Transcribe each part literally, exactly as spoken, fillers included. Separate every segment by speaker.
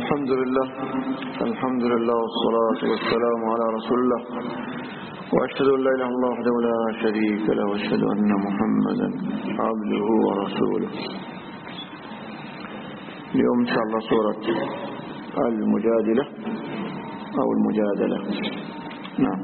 Speaker 1: الحمد لله الحمد لله والصلاة والسلام على رسول الله، وأشهد أن لا إله إلا الله وحده لا شريك له، وأشهد أن محمدا عبده ورسوله. اليوم إن شاء الله سورة المجادلة أو المجادلة. نعم.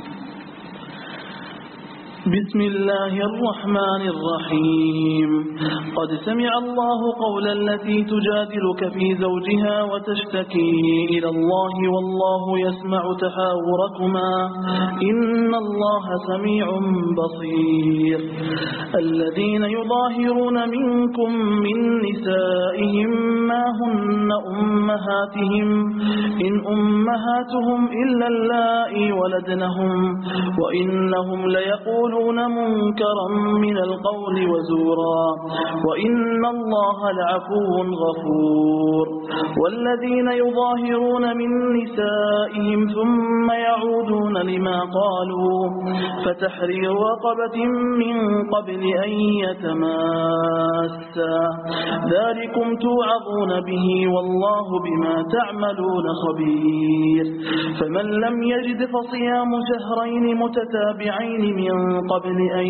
Speaker 2: بسم الله الرحمن الرحيم. قد سمع الله قول التي تجادلك في زوجها وتشتكي إلى الله والله يسمع تحاوركما إن الله سميع بصير. الذين يظاهرون منكم من نسائهم ما هن أمهاتهم إن أمهاتهم إلا اللائي ولدنهم وإنهم ليقولون منكرا من القول وزورا وإن الله لعفو غفور. والذين يظاهرون من نسائهم ثم يعودون لما قالوا فتحرير رقبة من قبل أن يتماسا ذلكم توعظون به والله بما تعملون خبير. فمن لم يجد فصيام شهرين متتابعين من قبل أن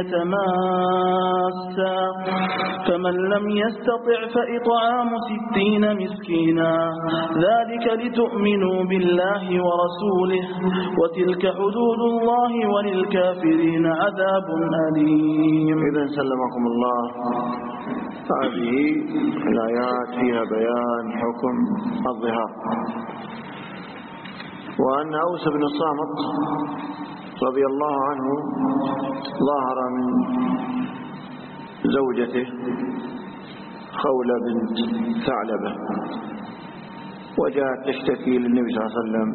Speaker 2: يتماسا فمن لم يستطع فإطعام ستين مسكينا ذلك لتؤمنوا بالله ورسوله وتلك حدود الله وللكافرين عذاب أليم.
Speaker 1: إذن سلمكم الله، هذه الآيات فيها بيان حكم الظهار، وأن أوس بن الصامت رضي الله عنه ظاهر من زوجته خولة بنت ثعلبة، وجاءت تشتكي للنبي صلى الله عليه وسلم: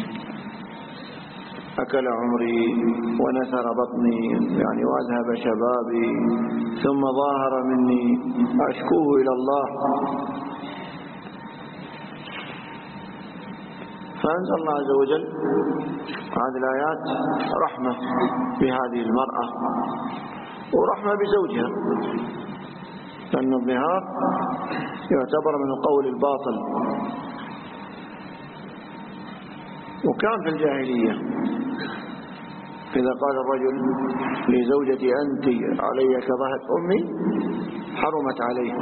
Speaker 1: أكل عمري ونثر بطني يعني وأذهب شبابي ثم ظاهر مني أشكوه إلى الله. فأنزل الله عز وجل هذه الآيات رحمة بهذه المرأة ورحمة بزوجها، لأن الظهار يعتبر من القول الباطل، وكان في الجاهلية إذا قال الرجل لزوجتي أنت علي كظهر أمي حرمت عليه.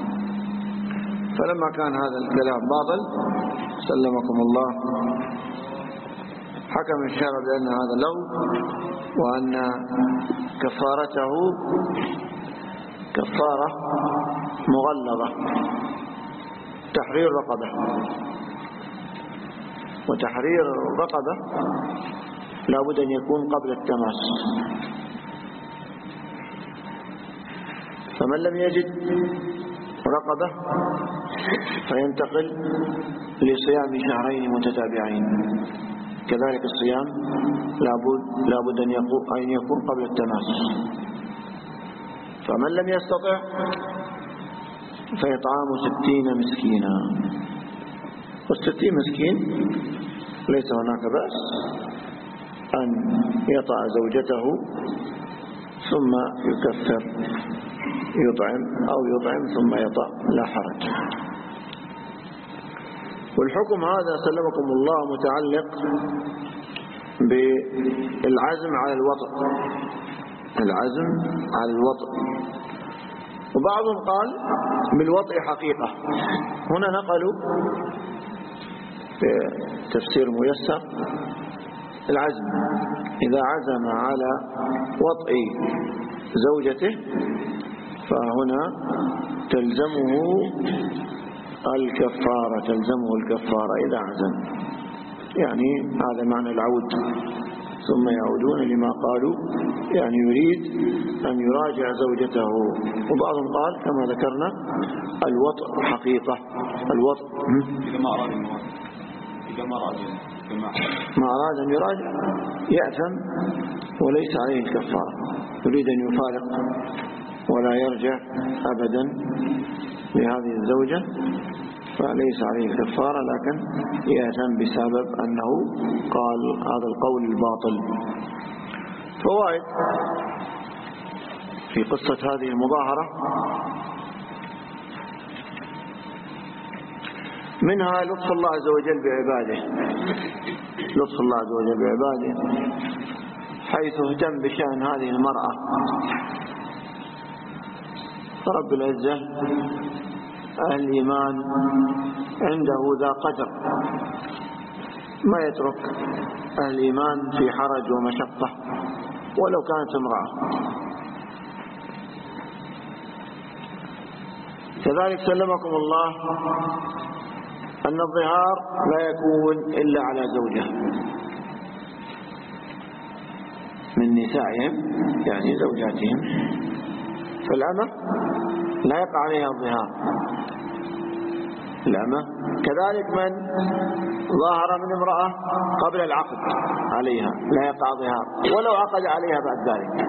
Speaker 1: فلما كان هذا الكلام باطل سلمكم الله حكم الشرع بأن هذا لغو، وأن كفارته كفارة مغلظة تحرير رقبة، وتحرير الرقبة لا بد أن يكون قبل التماس. فمن لم يجد رقبة فينتقل لصيام شهرين متتابعين، كذلك الصيام لابد لابد أن يكون أن يكون قبل التماس. فمن لم يستطع فإطعام ستين مسكينا، والستين مسكين ليس هناك بأس أن يطع زوجته ثم يكفر يطعم أو يطعم ثم يطع، لا حرج. والحكم هذا سلمكم الله متعلق بالعزم على الوطء، العزم على الوطء. وبعضهم قال بالوطء حقيقة. هنا نقلوا في تفسير ميسر العزم إذا عزم على وطء زوجته فهنا تلزمه الكفارة تلزمه الكفارة إذا عزم، يعني هذا معنى العود. ثم يعودون لما قالوا، يعني يريد أن يراجع زوجته. وبعضهم قال كما ذكرنا الوطء حقيقة. الوطء
Speaker 3: إذا ما أراد إذا ما أراد
Speaker 1: ما أراد أن يراجع يأثم وليس عليه الكفارة، يريد أن يفارق ولا يرجع أبدا لهذه الزوجة فليس عليه الكفارة، لكن يأثم بسبب أنه قال هذا القول الباطل. فوائد في قصة هذه المظاهرة: منها لطف الله عز وجل بعباده، لطف الله عز وجل بعباده حيث اهتم بشأن هذه المرأة. رب العزة أهل الإيمان عنده ذا قدر، ما يترك أهل الإيمان في حرج ومشقة ولو كانت امرأة. كذلك سلمكم الله أن الظهار لا يكون إلا على زوجة من نسائهم يعني زوجاتهم، فالأمة لا يقع عليها الظهار، الأمة كذلك من ظاهر من امرأة قبل العقد عليها لا يقع ظهار ولو عقد عليها بعد ذلك،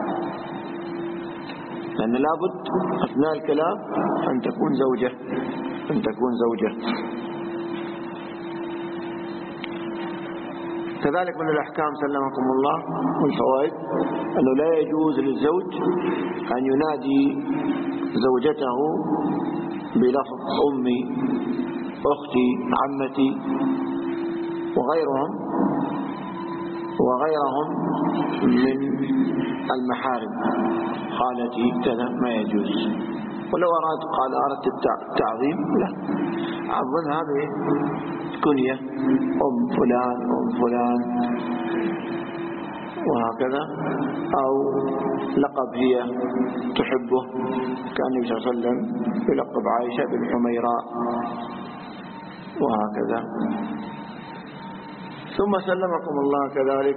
Speaker 1: لأن لابد أثناء الكلام أن تكون زوجة أن تكون زوجة. كذلك من الأحكام سلمكم الله والفوائد أنه لا يجوز للزوج أن ينادي زوجته بلفظ أمي أختي عمتي وغيرهم وغيرهم من المحارم خالتي كذا ما يجوز. ولو أراد قال أردت التعظيم لا، عظمها بكنية أم فلان أم فلان وهكذا، أو لقب هي تحبه كان النبي صلى الله عليه وسلم يلقب عائشة بن حميراء وهكذا. ثم سلمكم الله كذلك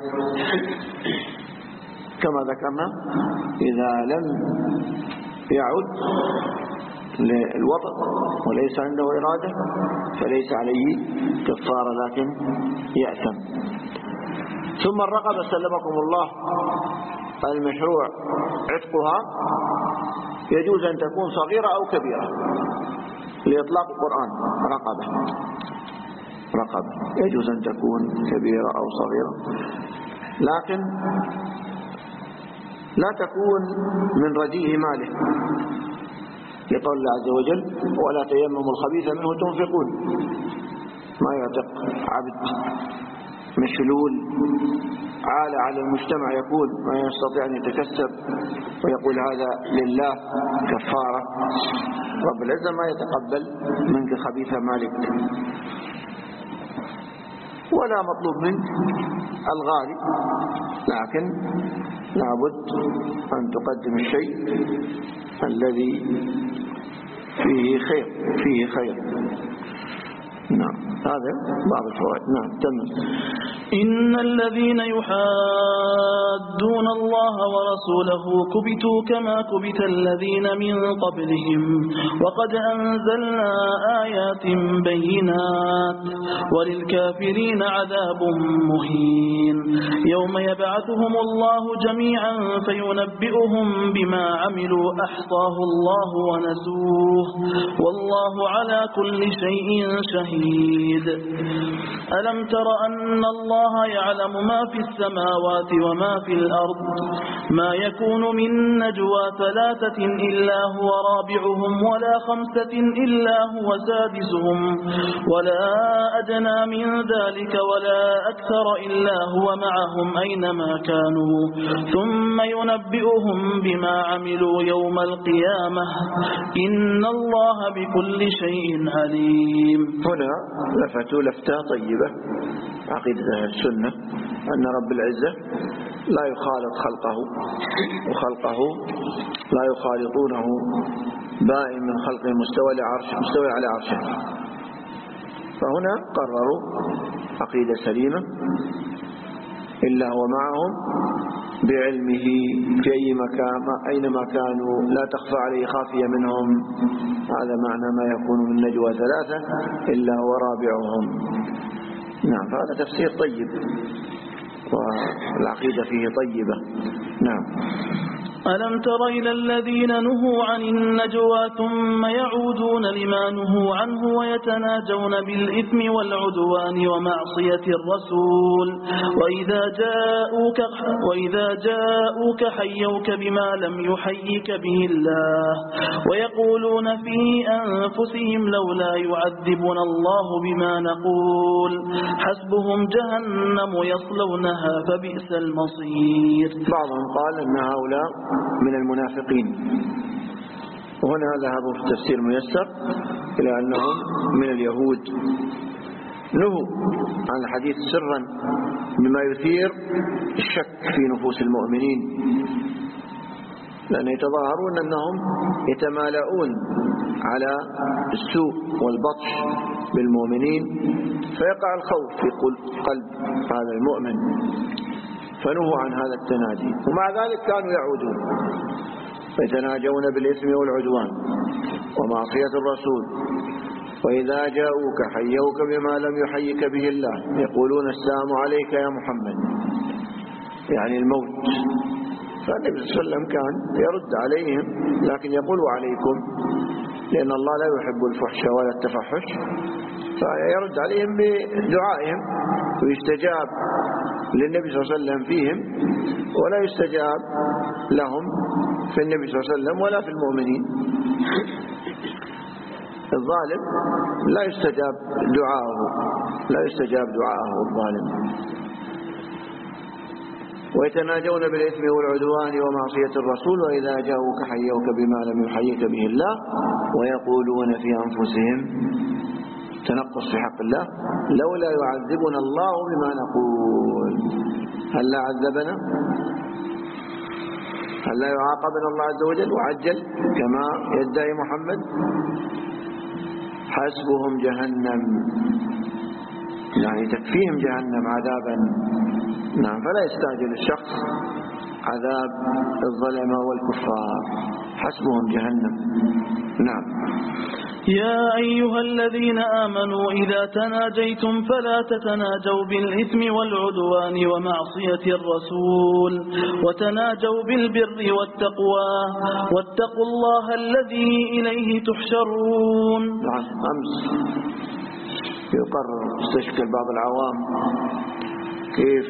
Speaker 1: كما ذكرنا إذا لم يعد للوطن وليس عنده إرادة فليس عليه كفارة لكن يأثم. ثم الرقبة سلمكم الله المشروع عتقها يجوز أن تكون صغيرة أو كبيرة لإطلاق القرآن، رقبة رقبة يجوز أن تكون كبيرة أو صغيرة، لكن لا تكون من رديء ماله لقول الله عز وجل ولا تيمموا الخبيث منه تنفقون. ما يعتق عبد مشلول عالة على المجتمع يكون ما يستطيع أن يتكسب ويقول هذا لله كفارة، رب العزة ما يتقبل منك خبيث مالك، ولا مطلوب منك الغالي، لكن لابد أن تقدم الشيء الذي فيه خير فيه خير. نعم هذا بعض الفوائد. نعم تمام.
Speaker 2: إن الذين يحادون الله ورسوله كبتوا كما كبت الذين من قبلهم وقد أنزلنا آيات بينات وللكافرين عذاب مهين. يوم يبعثهم الله جميعا فينبئهم بما عملوا أحصاه الله ونسوه والله على كل شيء شهيد. ألم تر أن الله يعلم ما في السماوات وما في الأرض ما يكون من نجوى ثلاثة إلا هو رابعهم ولا خمسة إلا هو سادسهم ولا أدنى من ذلك ولا أكثر إلا هو معهم أينما كانوا ثم ينبئهم بما عملوا يوم القيامة إن الله بكل شيء عليم.
Speaker 1: هنا لفتوا لفتة طيبة عقيدة أهل السنة أن رب العزة لا يخالط خلقه وخلقه لا يخالطونه، بائن من خلقه مستوى لعرش مستوى على عرشه. فهنا قرروا عقيدة سليمة إلا هو معهم بعلمه في أي مكان أينما كانوا لا تخفى عليه خافية منهم. هذا معنى ما يكون من نجوى ثلاثة إلا هو رابعهم. نعم هذا تفسير طيب والعقيدة فيه طيبة. نعم.
Speaker 2: ألم تر إلى الذين نهوا عن النجوى ثم يعودون لما نهوا عنه ويتناجون بالإثم والعدوان ومعصية الرسول وإذا جاءوك, وإذا جاءوك حيوك بما لم يحيك به الله ويقولون في أنفسهم لولا يعذبنا الله بما نقول حسبهم جهنم يصلونها فبئس المصير.
Speaker 1: بعضهم قال أن هؤلاء من المنافقين، وهنا ذهبوا في التفسير الميسر إلى أنهم من اليهود، نهوا عن الحديث سرا بما يثير الشك في نفوس المؤمنين، لأن يتظاهرون أنهم يتمالؤون على السوء والبطش بالمؤمنين فيقع الخوف في قلب هذا المؤمن، فنهوا عن هذا التناجي، ومع ذلك كانوا يعودون يتناجون بالإثم والعدوان ومعصية الرسول وإذا جاءوك حيوك بما لم يحيك به الله يقولون السلام عليك يا محمد، يعني الموت. فالنبي صلى الله عليه وسلم كان يرد عليهم لكن يقول عليكم، لأن الله لا يحب الفحش ولا التفحش، فيرد عليهم بدعائهم ويستجاب للنبي صلى الله عليه وسلم فيهم ولا يستجاب لهم في النبي صلى الله عليه وسلم ولا في المؤمنين. الظالم لا يستجاب دعاءه، لا يستجاب دعاءه الظالم. ويتناجون بالإثم والعدوان ومعصية الرسول وإذا جاءوك حيوك بما لم يحيك به الله ويقولون في أنفسهم، تنقص في حق الله، لولا يعذبنا الله بما نقول، هل لا عذبنا؟ هل لا يعاقبنا الله عز وجل وعجل كما يدعي محمد؟ حسبهم جهنم، يعني تكفيهم جهنم عذابا. نعم، فلا يستعجل الشخص عذاب الظلمة والكفار، حسبهم جهنم. نعم.
Speaker 2: يا أيها الذين آمنوا إذا تناجيتم فلا تتناجوا بالإثم والعدوان ومعصية الرسول وتناجوا بالبر والتقوى واتقوا الله الذي إليه تحشرون.
Speaker 1: نعم. أمس يقرر استشكل بعض العوام كيف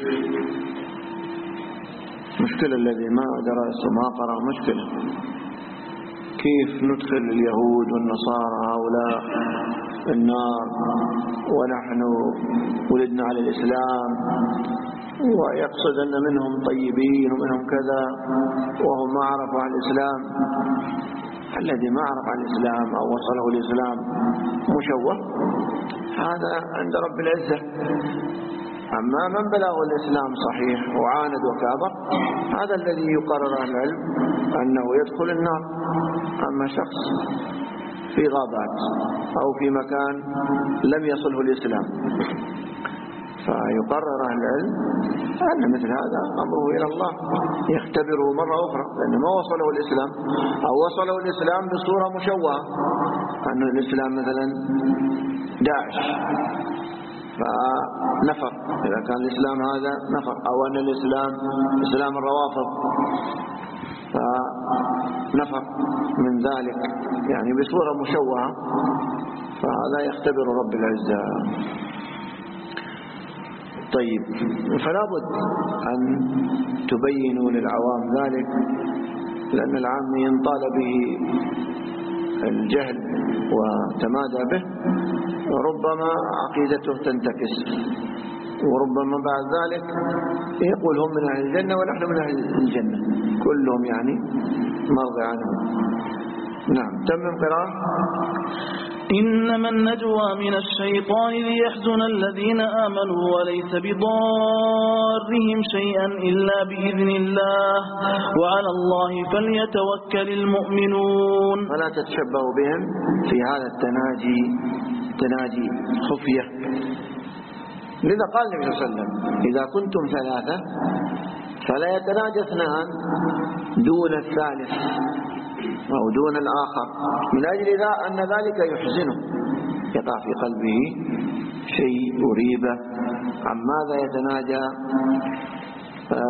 Speaker 1: مشكلة الذي ما درس وما قرأ، مشكلة كيف ندخل اليهود والنصارى هؤلاء النار ونحن ولدنا على الإسلام، ويقصد أن منهم طيبين ومنهم كذا وهم ما عرفوا عن الإسلام. الذي ما عرف عن الإسلام أو وصله الإسلام مشوه، هذا عند رب العزة. أما من بلغ الإسلام صحيح وعاند وكابر، هذا الذي يقرر أهل العلم أنه يدخل النار. أما شخص في غابات أو في مكان لم يصله الإسلام، فيقرر أهل العلم أن مثل هذا أمره إلى الله، يختبره مرة أخرى، لأنه ما وصله الإسلام أو وصله الإسلام بصورة مشوهة، أن الإسلام مثلا داعش فنفر، إذا كان الإسلام هذا نفر، أو أن الإسلام إسلام الروافض فنفر من ذلك، يعني بصورة مشوهة، فهذا يختبر رب العزة. طيب، فلا بد أن تبينوا للعوام ذلك، لأن العام إن طال به الجهل وتمادى به ربما عقيدته تنتكس، وربما بعد ذلك يقول هم من أهل الجنة ونحن من أهل الجنة، كلهم يعني مرضى عنهم. نعم، تمم قراءة.
Speaker 2: إنما النجوى من الشيطان ليحزن الذين آمنوا وليس بضارهم شيئا إلا بإذن الله وعلى الله فليتوكل المؤمنون.
Speaker 1: فلا تتشبهوا بهم في هذا التناجي، تناجي خفية. لذا قال النبي صلى الله عليه وسلم إذا كنتم ثلاثة فلا يتناجى اثنان دون الثالث أو دون الآخر، من أجل أن ذلك يحزنه، يقع في قلبه شيء ريبة. عن ماذا يتناجى؟ آه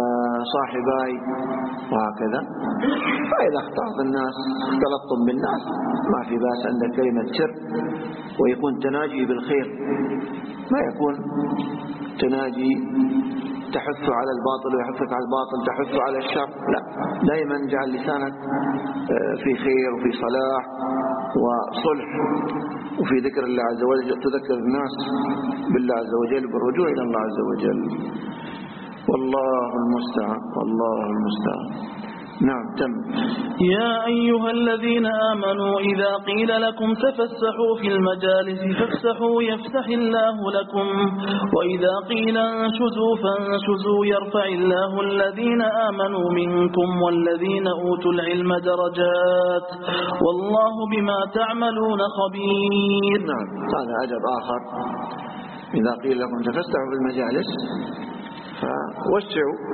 Speaker 1: صاحباي وهكذا. فإذا اختلط الناس اختلطتم بالناس ما في بأس عندك كلمة سر، ويكون تناجي بالخير، ما يكون تناجي تحث على الباطل ويحثك على الباطل، تحث على الشر، لا، دائما اجعل لسانك في خير وفي صلاح وصلح وفي ذكر الله عز وجل، تذكر الناس بالله عز وجل بالرجوع إلى الله عز وجل. والله المستعان، والله المستعان. نعم تم.
Speaker 2: يا أيها الذين آمنوا إذا قيل لكم تفسحوا في المجالس فافسحوا يفسح الله لكم، وإذا قيل انشزوا فانشزوا يرفع الله الذين آمنوا منكم والذين أوتوا العلم درجات والله بما تعملون خبير.
Speaker 1: نعم، هذا أدب آخر. إذا قيل لكم تفسحوا في المجالس فوسعوا،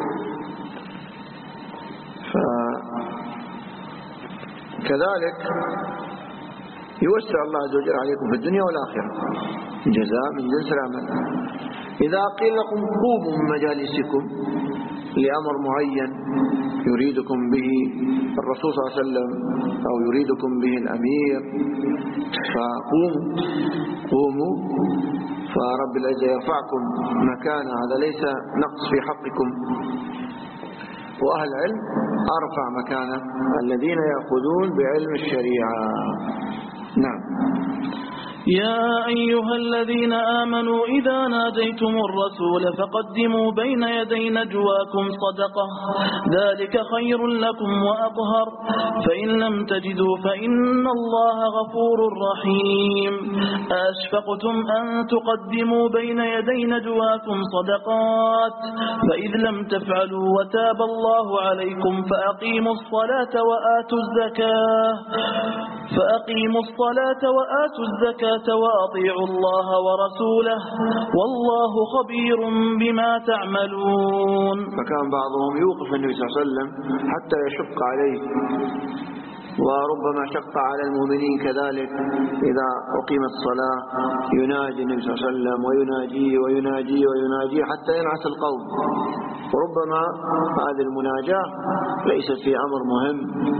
Speaker 1: فكذلك يوسع الله عز وجل عليكم في الدنيا والآخرة، جزاء من جنس العمل. إذا قيل لكم قوموا من مجالسكم لأمر معين يريدكم به الرسول صلى الله عليه وسلم أو يريدكم به الأمير فقوموا، قوموا، فرب العزة يرفعكم مكانا، هذا ليس نقص في حقكم. وأهل العلم أرفع مكانه الذين يأخذون بعلم الشريعة. نعم.
Speaker 2: يا أيها الذين آمنوا إذا ناجيتم الرسول فقدموا بين يدي نجواكم صدقة ذلك خير لكم وأطهر، فإن لم تجدوا فإن الله غفور رحيم. أشفقتم أن تقدموا بين يدي نجواكم صدقات فإذ لم تفعلوا وتاب الله عليكم فأقيموا الصلاة وآتوا الزكاة فأقيموا الصلاة وآتوا الزكاة وأطيعوا الله ورسوله والله خبير بما تعملون.
Speaker 1: فكان بعضهم يوقف النبي صلى الله عليه وسلم حتى يشق عليه، وربما شق على المؤمنين كذلك. إذا أقيمت الصلاة يناجي النبي صلى الله عليه وسلم ويناجيه ويناجيه ويناجيه حتى ينعس القوم، وربما هذه المناجاة ليست في أمر مهم.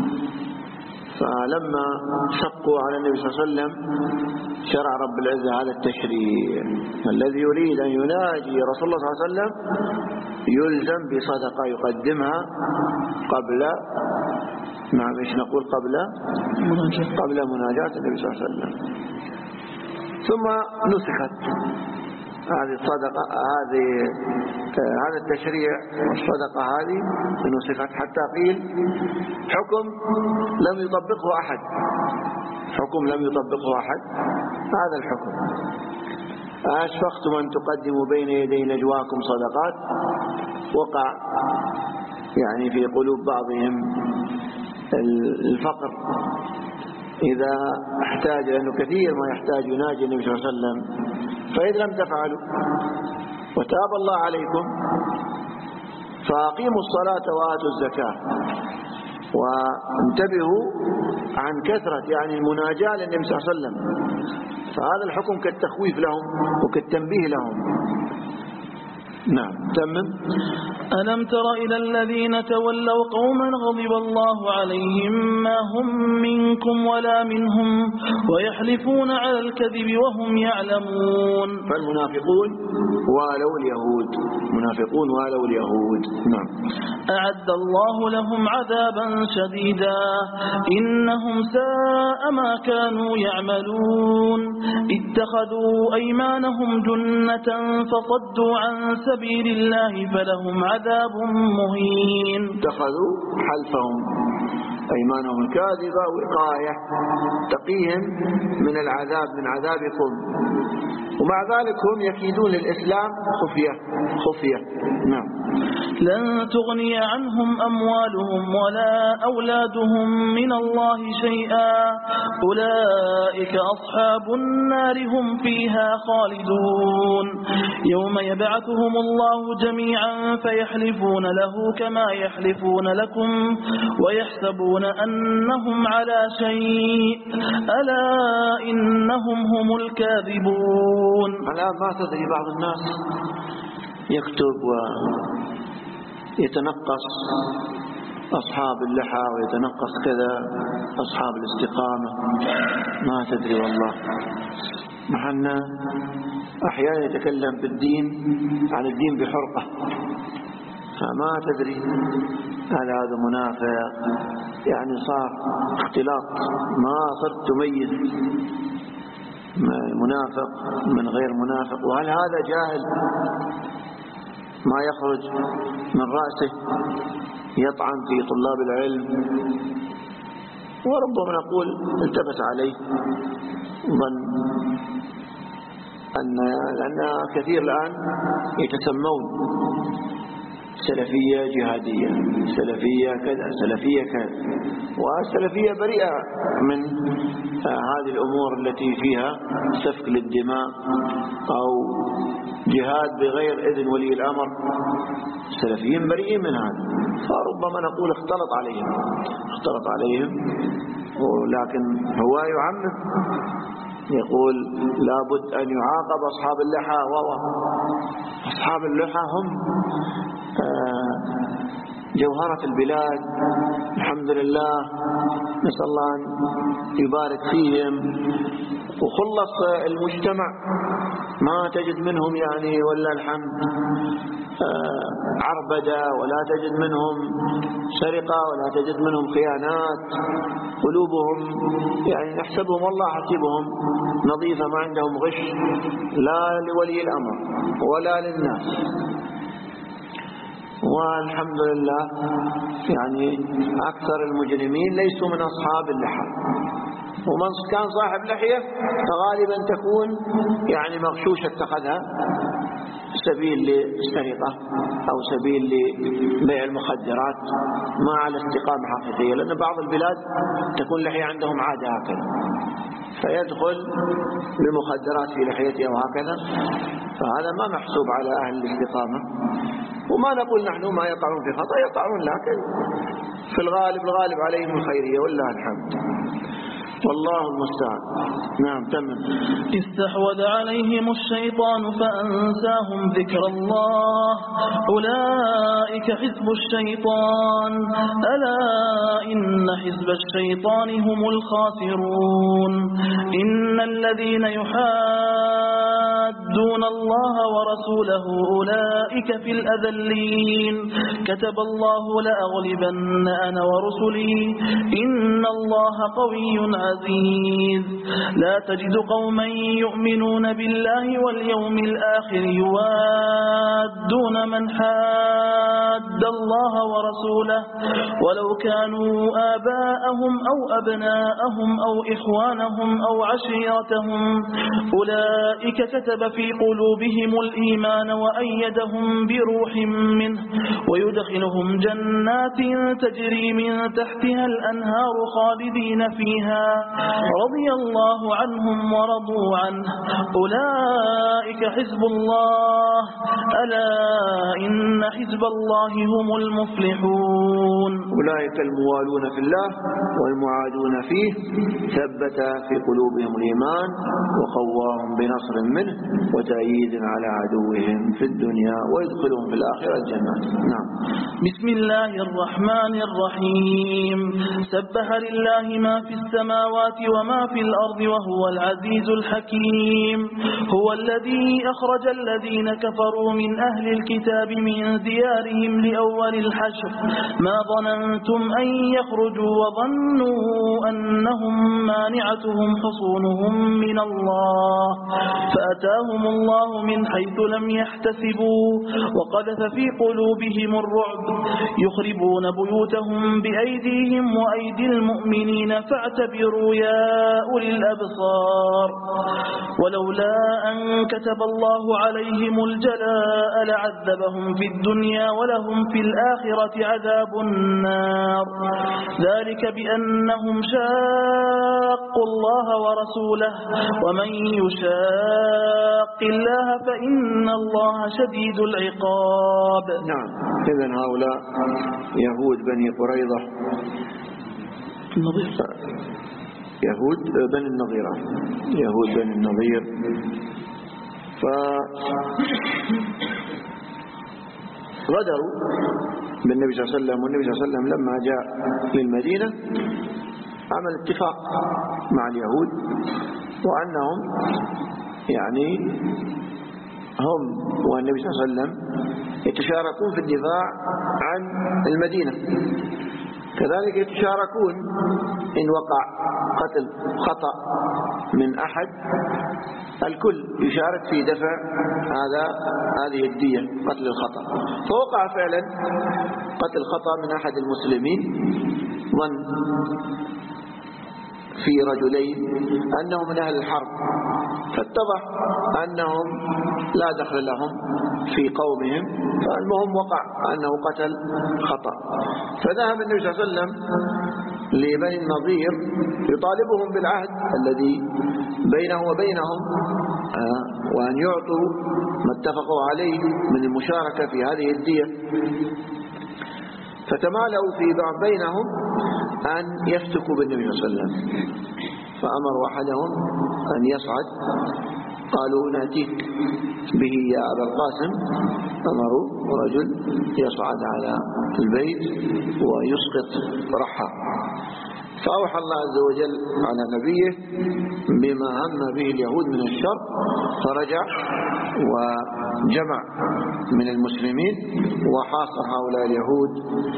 Speaker 1: فلما شقوا على النبي صلى الله عليه وسلم شرع رب العزة هذا التشريع. الذي يريد أن يناجي رسول الله صلى الله عليه وسلم يلزم بصدقة يقدمها قبل، نعم ايش نقول، قبل قبل مناجاة النبي صلى الله عليه وسلم. ثم نسخت هذه الصدقة، هذه هذا التشريع والصدقة هذه نسخت حتى قيل حكم لم يطبقه أحد، حكم لم يطبقه أحد هذا الحكم. أشفقتم أن تقدموا بين يدي نجواكم صدقات، وقع يعني في قلوب بعضهم الفقر إذا احتاج، لأنه كثير ما يحتاج يناجي النبي صلى الله عليه وسلم. فإذا لم تفعلوا وتاب الله عليكم فأقيموا الصلاة وآتوا الزكاة. وانتبهوا عن كثرة يعني المناجاة للنبي صلى الله عليه وسلم، فهذا الحكم كالتخويف لهم وكالتنبيه لهم. نعم تمم.
Speaker 2: ألم تر إلى الذين تولوا قوما غضب الله عليهم ما هم منكم ولا منهم ويحلفون على الكذب وهم يعلمون.
Speaker 1: فالمنافقون والوا اليهود، منافقون والوا اليهود. نعم.
Speaker 2: أعد الله لهم عذابا شديدا إنهم ساء ما كانوا يعملون اتخذوا أيمانهم جنة فصدوا عن سبيل الله فلهم عذاب مهين.
Speaker 1: اتخذوا حلفهم أيمانهم الكاذبة وقاية تقيهم من العذاب، من عذابكم، ومع ذلك هم يكيدون للإسلام خفية خفية. نعم.
Speaker 2: لن تغني عنهم أموالهم ولا أولادهم من الله شيئا أولئك أصحاب النار هم فيها خالدون. يوم يبعثهم الله جميعا فيحلفون له كما يحلفون لكم ويحسبون أنهم على شيء ألا إنهم هم الكاذبون.
Speaker 1: الآن ما تدري بعض الناس يكتب و يتنقص أصحاب اللحى ويتنقص كذا أصحاب الاستقامة، ما تدري والله. محنا أحيانا يتكلم بالدين عن الدين بحرقة، فما تدري هل هذا منافق، يعني صار اختلاط، ما صرت تميز منافق من غير منافق. وهل هذا جاهل ما يخرج من رأسه يطعن في طلاب العلم؟ وربما نقول التبس عليه ظن أن لأن كثير الآن يتسمون سلفية جهادية، سلفية كذا، سلفية كذا، والسلفية بريئة من هذه الأمور التي فيها سفك للدماء أو جهاد بغير إذن ولي الأمر. السلفيين بريئين من هذا، فربما نقول اختلط عليهم اختلط عليهم ولكن هو يعمم، يقول لابد أن يعاقب أصحاب اللحى. وهو أصحاب اللحى هم جوهرة البلاد، الحمد لله، نسأل الله أن يبارك فيهم، وخلص المجتمع، ما تجد منهم يعني ولا الحمد عربدة، ولا تجد منهم سرقة، ولا تجد منهم خيانات. قلوبهم يعني نحسبهم والله حسيبهم نظيفة، ما عندهم غش لا لولي الأمر ولا للناس. والحمد لله يعني أكثر المجرمين ليسوا من أصحاب اللحى، ومن كان صاحب لحية فغالبا تكون يعني مغشوشة اتخذها سبيل للسرقة أو سبيل لبيع المخدرات، ما على استقامة حقيقية، لأن بعض البلاد تكون لحية عندهم عادة هكذا، فيدخل بالمخدرات في لحيته وهكذا، فهذا ما محسوب على أهل الاستقامة. وما نقول نحن ما يقعون في خطأ، يقعون، لكن في الغالب الغالب عليهم الخيرية والله الحمد، والله المستعان. نعم تمام.
Speaker 2: استحوذ عليهم الشيطان فأنساهم ذكر الله، أولئك حزب الشيطان، ألا إن حزب الشيطان هم الخاسرون. إن الذين يحادون الله ورسوله أولئك في الأذلين، كتب الله لأغلبن أنا ورسلي إن الله قوي عزيز. لا تجد قوما يؤمنون بالله واليوم الآخر يوادون من حاد الله ورسوله ولو كانوا آباءهم أو أبناءهم أو إخوانهم أو عشيرتهم، أولئك كتب في قلوبهم الإيمان وأيدهم بروح منه ويدخلهم جنات تجري من تحتها الأنهار خالدين فيها رضي الله عنهم ورضوا عنه، أولئك حزب الله، ألا إن حزب الله هم المفلحون.
Speaker 1: أولئك الموالون في الله والمعادون فيه، ثبت في قلوبهم الإيمان وقواهم بنصر منه وتأييد على عدوهم في الدنيا ويدخلهم في الآخرة الجنة. نعم.
Speaker 2: بسم الله الرحمن الرحيم. سبح لله ما في السماوات وما في الأرض وهو العزيز الحكيم. هو الذي أخرج الذين كفروا من أهل الكتاب من ديارهم لأول الحشر ما ظننتم أن يخرجوا وظنوا أنهم مانعتهم حصونهم من الله فأتاهم الله من حيث لم يحتسبوا وقذف في قلوبهم الرعب يخربون بيوتهم بأيديهم وأيدي المؤمنين فاعتبروا يا أولي الأبصار. ولولا أن كتب الله عليهم الجلاء لعذبهم في الدنيا ولهم في الآخرة عذاب النار، ذلك بأنهم شاقوا الله ورسوله ومن يشاق الله فإن الله شديد العقاب.
Speaker 1: نعم. إذن هؤلاء يهود بني قريظة
Speaker 2: النظير
Speaker 1: يهود بني النظيرة يهود بني النظير فغدروا بالنبي صلى الله عليه وسلم، والنبي صلى الله عليه وسلم لما جاء للمدينة عمل اتفاق مع اليهود وأنهم يعني هم والنبي صلى الله عليه وسلم يتشاركون في الدفاع عن المدينة، كذلك يتشاركون إن وقع قتل خطأ من أحد، الكل يشارك في دفع هذا هذه الدية قتل الخطأ. فوقع فعلا قتل خطأ من أحد المسلمين، ظن في رجلين أنهم من أهل الحرب، فاتضح أنهم لا دخل لهم في قومهم، فالمهم وقع أنه قتل خطأ. فذهب النبي صلى الله عليه وسلم لبني النضير يطالبهم بالعهد الذي بينه وبينهم وأن يعطوا ما اتفقوا عليه من المشاركة في هذه الدية. فتمالوا في بعض بينهم أن يفتكوا بالنبي صلى الله عليه وسلم، فأمروا أحدهم أن يصعد، قالوا نأتيك به يا أبا القاسم. أمروا رجل يصعد على البيت ويسقط رحى، فأوحى الله عز وجل على نبيه بما هم به اليهود من الشر، فرجع وجمع من المسلمين وحاصر هؤلاء اليهود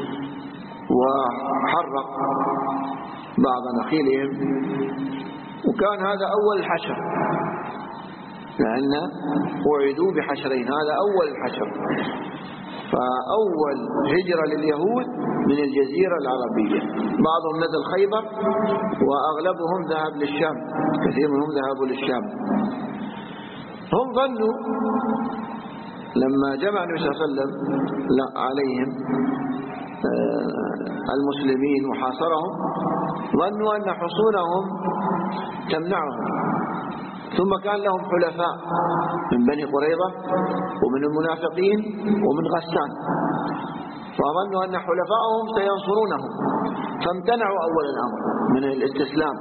Speaker 1: وحرق بعض نخيلهم. وكان هذا أول الحشر، لأن وعدوا بحشرين، هذا أول الحشر. فأول هجرة لليهود من الجزيرة العربية، بعضهم نزل خيبر وأغلبهم ذهب للشام، كثير منهم ذهبوا للشام. هم ظنوا لما جمع النبي صلى الله عليه وسلم عليهم المسلمين وحاصرهم، ظنوا أن حصونهم تمنعهم، ثم كان لهم حلفاء من بني قريظة ومن المنافقين ومن غسان، فظنوا أن حلفائهم سينصرونهم، فامتنعوا أول الأمر من الاستسلام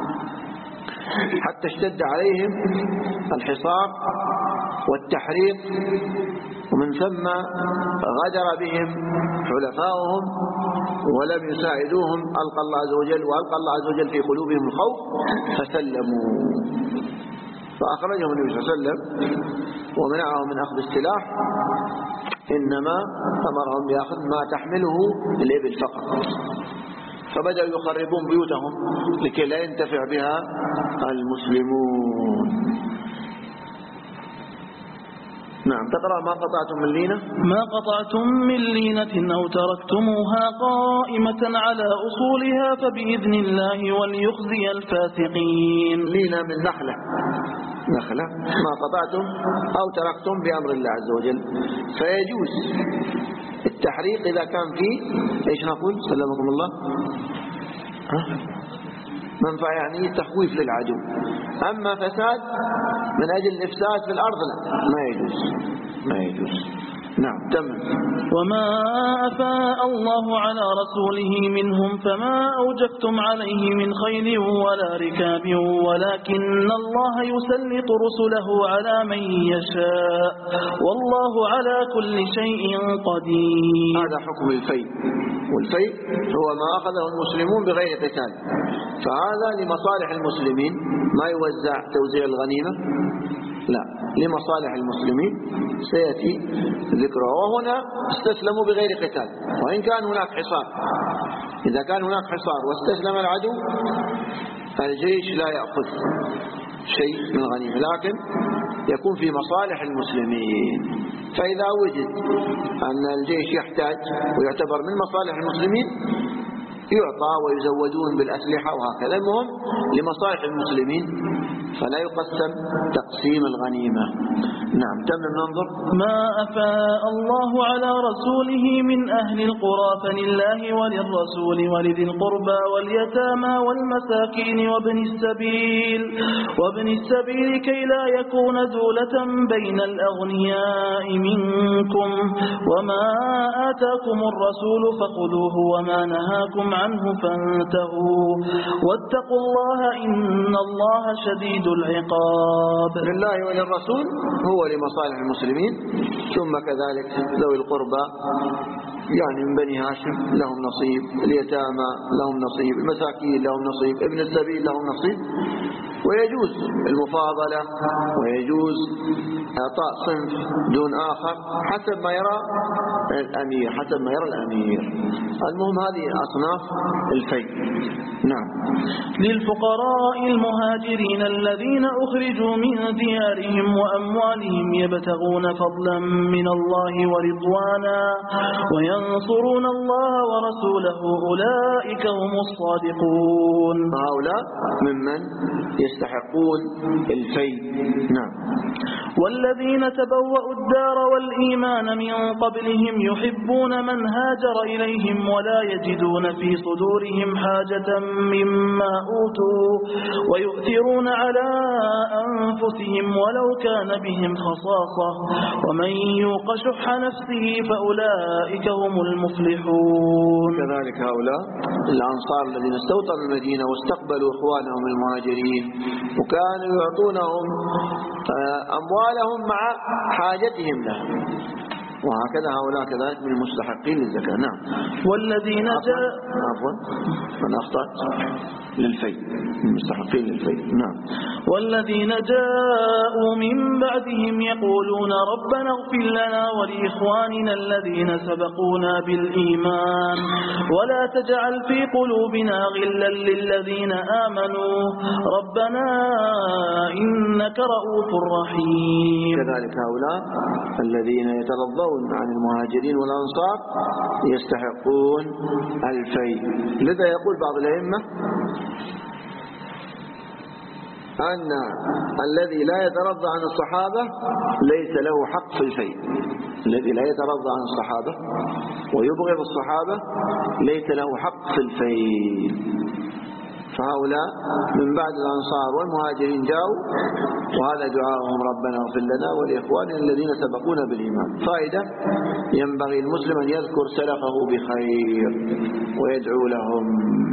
Speaker 1: حتى اشتد عليهم الحصار والتحريق، ومن ثم غدر بهم حلفائهم ولم يساعدوهم، ألقى الله عز وجل وألقى الله عز وجل في قلوبهم الخوف فسلموا، فأخرجهم النبي صلى الله عليه وسلم ومنعهم من أخذ السلاح، إنما أمرهم بأخذ ما تحمله الإبل فقط. فبدأوا يخربون بيوتهم لكي لا ينتفع بها المسلمون. نعم، تقرأ ما قطعتم من لينة.
Speaker 2: ما قطعتم من لينة أو تركتموها قائمة على أصولها فبإذن الله وليخزي الفاسقين.
Speaker 1: لينة من نخلة، نخلة ما قطعتم أو تركتم بأمر الله عز وجل، فيجوز التحريق إذا كان فيه إيش نقول سلمكم الله منفعة، يعني تخويف للعدو. أما فساد من أجل الإفساد في الأرض لا، ما يجوز ما يجوز. نعم تمام.
Speaker 2: وما أفاء الله على رسوله منهم فما أوجفتم عليه من خيل ولا ركاب ولكن الله يسلط رسله على من يشاء والله على كل شيء قدير.
Speaker 1: هذا حكم الفيء، والفيء هو ما أخذه المسلمون بغير قتال، فهذا لمصالح المسلمين، ما يوزع توزيع الغنيمة، لا، لمصالح المسلمين سيأتي ذكره. وهنا استسلموا بغير قتال، وإن كان هناك حصار، إذا كان هناك حصار واستسلم العدو الجيش لا يأخذ شيء من الغنيمة، لكن يكون في مصالح المسلمين. فإذا وجد أن الجيش يحتاج ويعتبر من مصالح المسلمين يعطى ويزودون بالأسلحة وهكذا، المهم لمصالح المسلمين فلا يقسم تقسيم الغنيمة. نعم تمام. ننظر.
Speaker 2: ما أفاء الله على رسوله من أهل القرى فلله وللرسول ولذي القربى واليتامى والمساكين وابن السبيل وابن السبيل كي لا يكون دولة بين الأغنياء منكم وما آتاكم الرسول فخذوه وما نهاكم عنه فانتهوا واتقوا الله إن الله شديد العقاب.
Speaker 1: لله وللرسول هو لمصالح المسلمين، ثم كذلك ذوي القربى يعني من بني هاشم لهم نصيب، اليتامى لهم نصيب، المساكين لهم نصيب، ابن السبيل لهم نصيب. ويجوز المفاضلة ويجوز إعطاء صنف دون آخر حسب ما يرى الأمير، حسب ما يرى الأمير. المهم هذه أصناف الفيء. نعم.
Speaker 2: للفقراء المهاجرين الذين أخرجوا من ديارهم وأموالهم يبتغون فضلا من الله ورضوانا وينصرون الله ورسوله أولئك هم الصادقون.
Speaker 1: هؤلاء ممن يستحقون الفيء. نعم.
Speaker 2: والذين تبوأوا الدار والإيمان من قبلهم يحبون من هاجر إليهم ولا يجدون في صدورهم حاجة مما أوتوا ويؤثرون على أنفسهم ولو كان بهم خصاصة ومن يوق شح نفسه فأولئك هم المفلحون.
Speaker 1: كذلك هؤلاء الأنصار الذين استوطنوا المدينة واستقبلوا إخوانهم المهاجرين وكانوا يعطونهم أموالهم مع حاجتهم له، وهكذا هؤلاء كذلك من المستحقين للزكاة. نعم.
Speaker 2: والذين جاء
Speaker 1: عفوا من أخطأت للفيء، المستحقين للفيء. نعم.
Speaker 2: والذين جاءوا من بعدهم يقولون ربنا اغفر لنا ولإخواننا الذين سبقونا بالإيمان ولا تجعل في قلوبنا غلا للذين آمنوا ربنا إنك رؤوف رحيم.
Speaker 1: كذلك هؤلاء الذين يترضون عن المهاجرين والأنصار يستحقون الفيء. لذا يقول بعض الأئمة أن الذي لا يترضى عن الصحابة ليس له حق في الفيء. الذي لا يترضى عن الصحابة ويبغض الصحابة ليس له حق في الفيء. فهؤلاء من بعد الأنصار والمهاجرين جاءوا وهذا دعاءهم ربنا اغفر لنا ولإخواننا الذين سبقونا بالإيمان. فائدة: ينبغي المسلم أن يذكر سلفه بخير ويدعو لهم.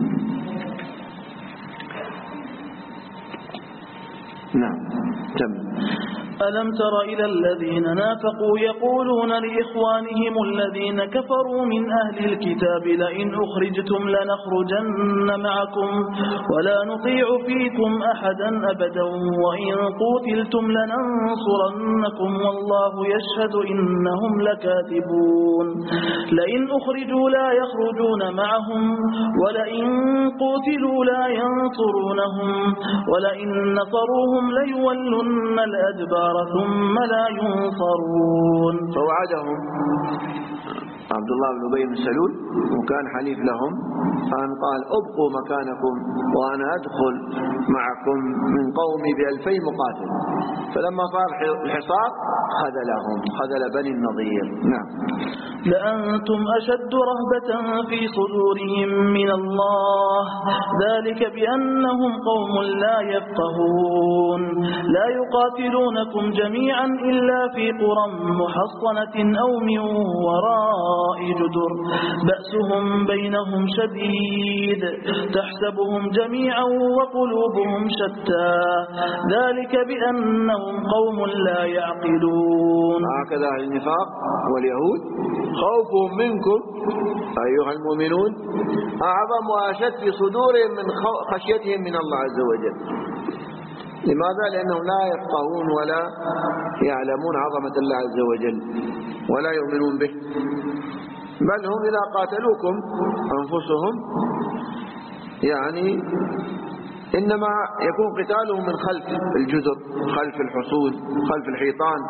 Speaker 1: نعم. تم.
Speaker 2: ألم تر إلى الذين نافقوا يقولون لإخوانهم الذين كفروا من أهل الكتاب لئن أخرجتم لنخرجن معكم ولا نطيع فيكم أحدا أبدا وإن قتلتم لننصرنكم والله يشهد إنهم لكاذبون. لئن أخرجوا لا يخرجون معهم ولئن قتلوا لا ينصرونهم ولئن نصروهم ليولن الأدبار ثم لا ينصرون.
Speaker 1: فوعدهم عبد الله بن أبي بن سلول وكان حليف لهم أن قال ابقوا مكانكم وأنا أدخل معكم من قومي بألفي مقاتل. فلما صار الحصار خذلهم، خذل بني النضير. نعم.
Speaker 2: لأنتم أشد رهبة في صدورهم من الله ذلك بأنهم قوم لا يفقهون لا يقاتلونكم جميعا إلا في قرى محصنة أو من وراء جدر بأسهم بينهم شديد تحسبهم جميعا وقلوبهم شتى ذلك بأنهم قوم لا يعقلون.
Speaker 1: هكذا النفاق واليهود خوفهم منكم أيها المؤمنون أعظم وأشد في صدورهم من خشيتهم من الله عز وجل. لماذا؟ لأنهم لا يفقهون ولا يعلمون عظمة الله عز وجل ولا يؤمنون به، بل هم إذا قاتلوكم أنفسهم يعني إنما يكون قتالهم من خلف الجدر، خلف الحصون، خلف الحيطان،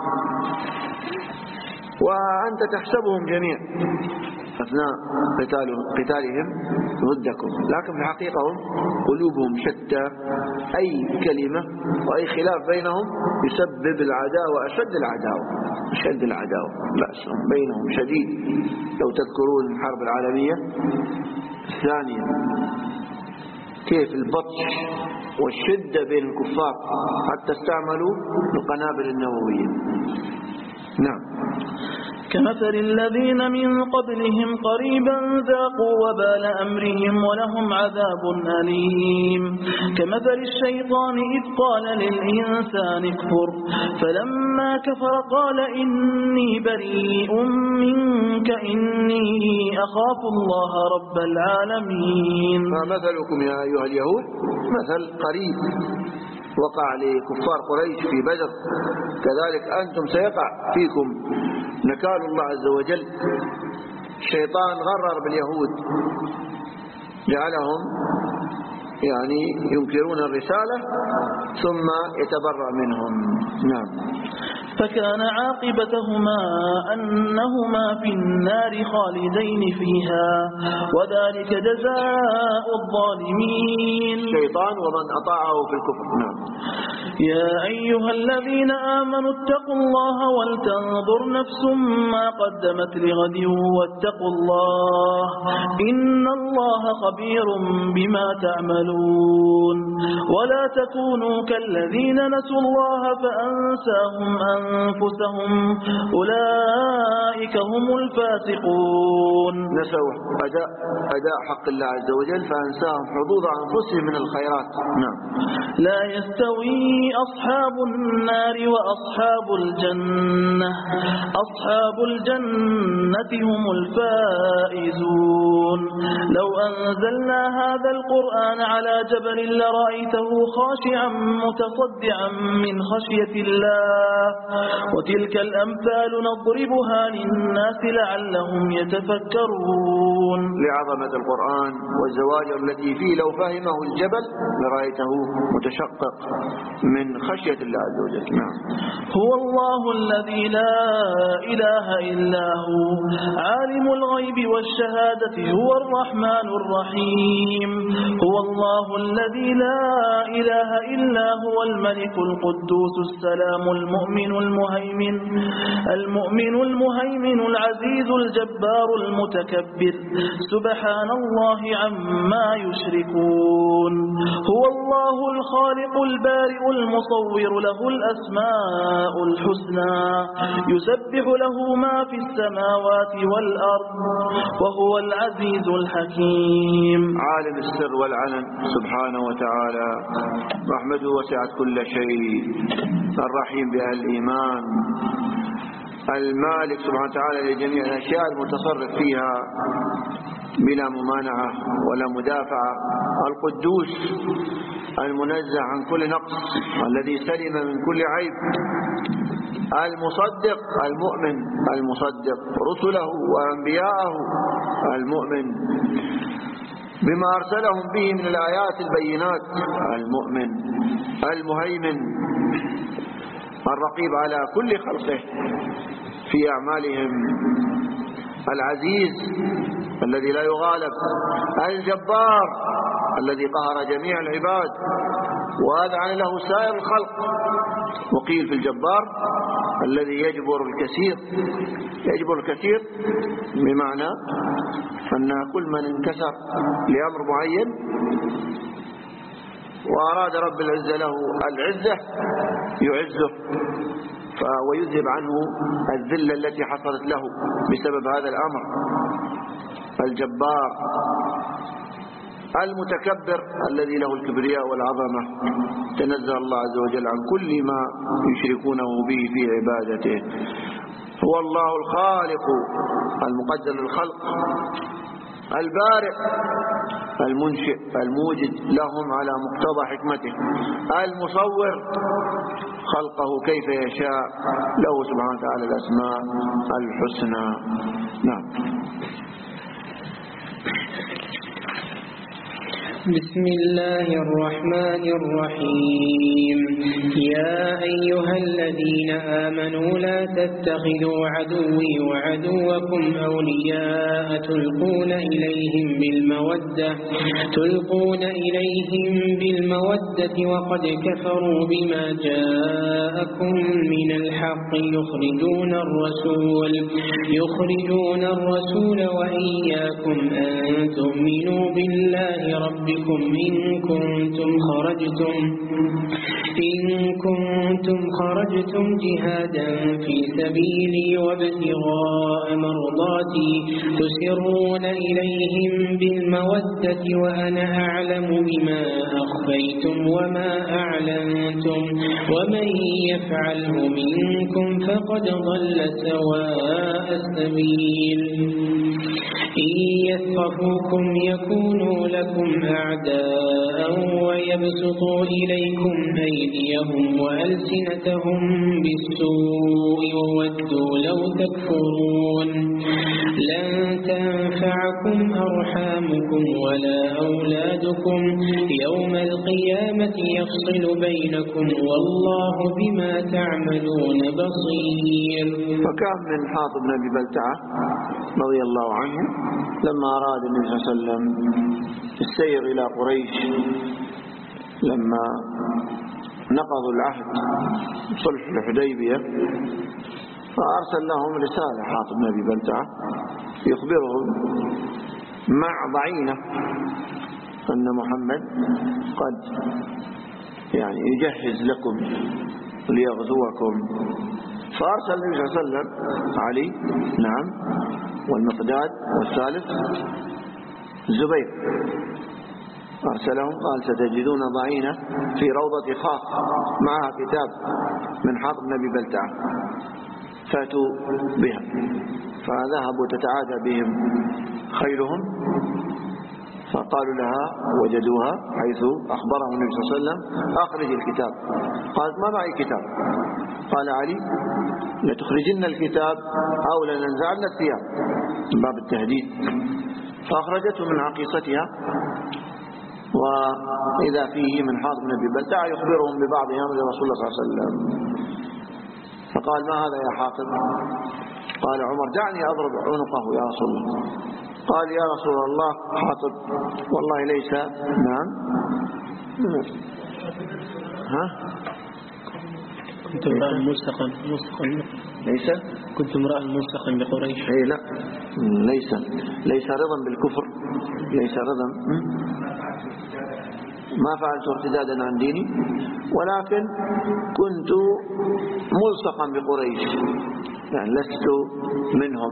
Speaker 1: وأنت تحسبهم جميع أثناء قتالهم ضدكم، لكن في الحقيقة هم قلوبهم شتى. أي كلمة وأي خلاف بينهم يسبب العداوة، أشد العداوة أشد العداوة بأسهم بينهم شديد. لو تذكرون الحرب العالمية الثانية كيف البطش والشدة بين الكفار حتى استعملوا القنابل النووية. نعم.
Speaker 2: كمثل الذين من قبلهم قريبا ذاقوا وبال أمرهم ولهم عذاب أليم كمثل الشيطان إذ قال للإنسان اكفر فلما كفر قال إني بريء منك إني أخاف الله رب العالمين.
Speaker 1: فمثلكم يا أيها اليهود مثل قريب وقع لكفار قريش في بدر، كذلك أنتم سيقع فيكم نكال الله عز وجل. الشيطان غرر باليهود جعلهم يعني ينكرون الرسالة ثم يتبرأ منهم. نعم.
Speaker 2: فكان عاقبتهما أنهما في النار خالدين فيها وذلك جزاء الظالمين.
Speaker 1: الشيطان ومن أطاعه في الكفر. نعم.
Speaker 2: يا أيها الذين آمنوا اتقوا الله ولتنظر نفس ما قدمت لغد واتقوا الله إن الله خبير بما تعملون. ولا تكونوا كالذين نسوا الله فأنساهم أنفسهم أولئك هم الفاسقون.
Speaker 1: نسوا أداء, أداء حق الله عز وجل فأنساهم حظوظ أنفسهم من الخيرات. نعم.
Speaker 2: لا يستوي أصحاب النار وأصحاب الجنة أصحاب الجنة هم الفائزون. لو أنزلنا هذا القرآن على جبل لرأيته خاشعا متصدعا من خشية الله وتلك الأمثال نضربها للناس لعلهم يتفكرون.
Speaker 1: لعظمة القرآن والزواجر التي فيه لو فهمه الجبل لرأيته متشقق من خشية الله عز وجل. نعم.
Speaker 2: هو الله الذي لا إله إلا هو عالم الغيب والشهادة هو الرحمن الرحيم. هو الله الذي لا إله إلا هو الملك القدوس السلام المؤمن المهيمن المؤمن المهيمن العزيز الجبار المتكبر سبحان الله عما يشركون. هو الله الخالق البارئ المصور له الأسماء الحسنى يسبح له ما في السماوات والأرض وهو العزيز الحكيم.
Speaker 1: عالم السر والعلن سبحانه وتعالى، رحمته وسعت كل شيء، الرحيم بأهل الإيمان، المالك سبحانه وتعالى لجميع الأشياء المتصرف فيها بلا ممانعة ولا مدافعة، القدوس المنزه عن كل نقص الذي سلم من كل عيب، المصدق المؤمن المصدق رسله وأنبياءه، المؤمن بما أرسلهم به من الآيات البينات، المؤمن المهيمن الرقيب على كل خلقه في أعمالهم، العزيز الذي لا يغالب، الجبار الذي قهر جميع العباد وأذعن له سائر الخلق. وقيل في الجبار الذي يجبر الكثير، يجبر الكثير بمعنى أن كل من انكسر لأمر معين وأراد رب العزة له العزة يعزه ويذهب عنه الذلة التي حصلت له بسبب هذا الأمر. الجبار المتكبر الذي له الكبرياء والعظمة، تنزه الله عز وجل عن كل ما يشركونه به في عبادته. هو الله الخالق المقدر للخلق، البارئ المنشئ الموجد لهم على مقتضى حكمته، المصور خلقه كيف يشاء، له سبحانه وتعالى الأسماء الحسنى. نعم.
Speaker 4: بسم الله الرحمن الرحيم. يا أيها الذين آمنوا لا تتخذوا عدوي وعدوكم أولياء تلقون إليهم بالمودة تلقون إليهم بالمودة وقد كفروا بما جاءكم من الحق يخرجون الرسول يخرجون الرسول وإياكم أن تؤمنوا بالله ربكم فيكم إن كنتم خرجتم إن كنتم خرجتم جهادا في سبيلي وابتغاء مرضاتي تسرون إليهم بالمودة وأنا أعلم بما أخفيتم وما أعلنتم ومن يفعله منكم فقد ضل سواء السبيل إن يثقفوكم يكونوا لكم أعداء ويبسطوا إليكم أيديهم وألسنتهم بالسوء وودوا لو تكفرون لن تنفعكم أرحامكم ولا أولادكم يوم القيامة يفصل بينكم والله بما تعملون بصير.
Speaker 1: فكان من حاطب بن أبي بلتعة رضي الله عنه لما أراد النبي صلى الله عليه وسلم السير إلى قريش لما نقضوا العهد صلح الحديبية فأرسل لهم رسالة حاطب بن أبي بلتعة يخبرهم مع ضعينة أن محمد قد يعني يجهز لكم ليغزوكم. فأرسل النبي صلى الله عليه وسلم علي نعم والمقداد والثالث زبير أرسلهم قال ستجدون ضعينة في روضة خاص معها كتاب من حاطب بن أبي بلتعة فاتوا بها. فذهبوا تتعادى بهم خيلهم فقالوا لها وجدوها حيث أخبرهم النبي صلى الله عليه وسلم أخرج الكتاب. قالت ما معي كتاب. قال علي لتخرجن الكتاب أو لننزعن الثياب من باب التهديد. فأخرجته من عقيصتها وإذا فيه من حاطب بن أبي بلتعة يخبرهم ببعض أمر رسول الله صلى الله عليه وسلم. فقال ما هذا يا حاطب؟ قال عمر دعني أضرب عنقه يا رسول الله. قال يا رسول الله حاطب والله ليس نعم ها
Speaker 4: كنت امرأ ملصقا ملصقا
Speaker 1: ليس
Speaker 4: كنت امرأ ملصقا بقريش.
Speaker 1: اي لا ليس ليس رضا بالكفر ليس رضا ما فعلت ارتدادا عن ديني ولكن كنت ملصقا بقريش يعني لست منهم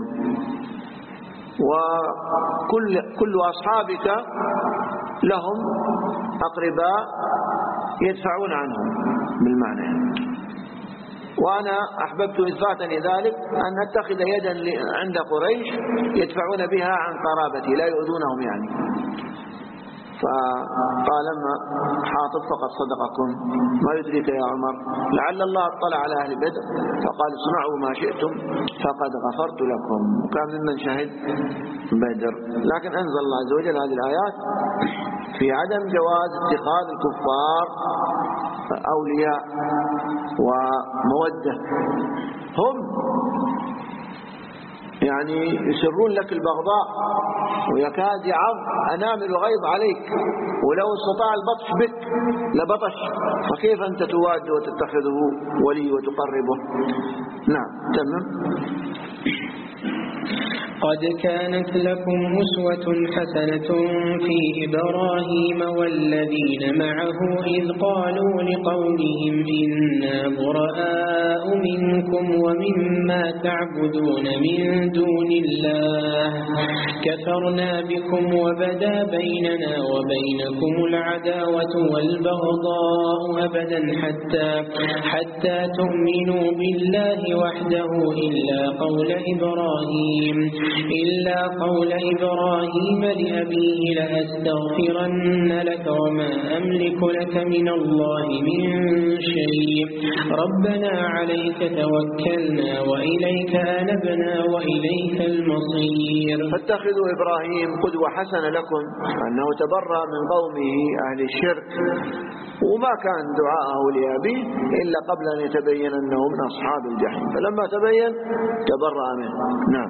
Speaker 1: وكل كل أصحابك لهم أقرباء يدفعون عنهم بالمعنى. وأنا أحببت إذ فاتني ذلك أن أتخذ يدا عند قريش يدفعون بها عن قرابتي لا يؤذونهم يعني. فقال لما حاطب فقد صدقكم ما يدريك يا عمر لعل الله اطلع على أهل بدر فقال اصنعوا ما شئتم فقد غفرت لكم. كان ممن شهد بدر. لكن أنزل الله عز وجل هذه الآيات في عدم جواز اتخاذ الكفار أولياء ومودة. هم يعني يسرون لك البغضاء ويكاد يعض أنامل غيظ عليك ولو استطاع البطش بك لبطش فكيف أنت تواد وتتخذه ولي وتقربه. نعم تمام.
Speaker 4: قد كانت لكم أسوة حسنة في إبراهيم والذين معه إذ قالوا لقومهم إنا براء منكم ومما تعبدون من دون الله كفرنا بكم وبدا بيننا وبينكم العداوة والبغضاء أبدا حتى حتى تؤمنوا بالله وحده إلا قول إبراهيم إلا قول إبراهيم لأبيه لأستغفرن لك وما أملك لك من الله من شيء ربنا عليك توكلنا وإليك أنبنا وإليك المصير.
Speaker 1: فاتخذوا إبراهيم قدوة حسنة لكم أنه تبرأ من قومه أهل الشرك وما كان دعاءه لأبيه إلا قبل أن يتبين أنه من أصحاب الجحيم فلما تبين تبرأ منه. نعم. نعم.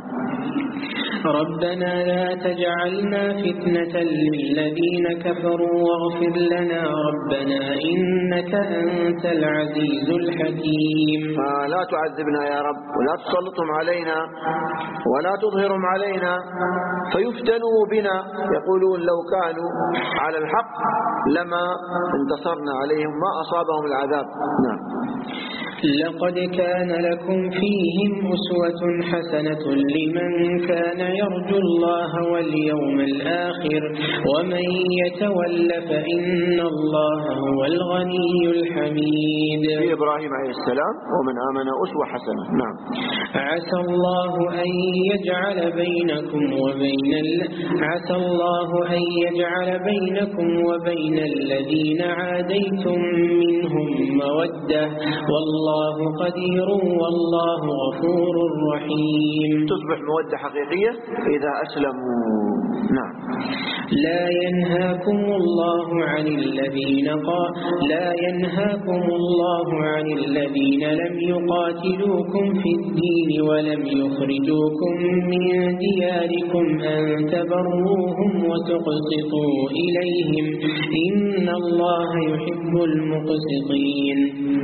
Speaker 4: ربنا لا تجعلنا فتنة للذين كفروا واغفر لنا ربنا إنك أنت العزيز الحكيم.
Speaker 1: لا تعذبنا يا رب ولا تسلطهم علينا ولا تظهرهم علينا فيفتنوا بنا، يقولون لو كانوا على الحق لما انتصرنا عليهم ما أصابهم العذاب. نعم.
Speaker 4: لقد كان لكم فيهم أسوة حسنة لمن كان يرجو الله واليوم الآخر ومن يتول فإن الله هو الغني الحميد.
Speaker 1: في إبراهيم عليه السلام ومن آمن أسوة حسنة. نعم.
Speaker 4: عسى الله أن يجعل بينكم وبين ال... عسى الله أن يجعل بينكم وبين الذين عاديتم منهم مودة والله الله قدير والله غفور رحيم.
Speaker 1: تصبح مودة حقيقية إذا أسلموا. نعم.
Speaker 4: لا ينهاكم الله عن الذين قال لا ينهاكم الله عن الذين لم يقاتلوكم في الدين ولم يخرجوكم من دياركم أن تبروهم وتقسطوا إليهم إن الله يحب المقسطين.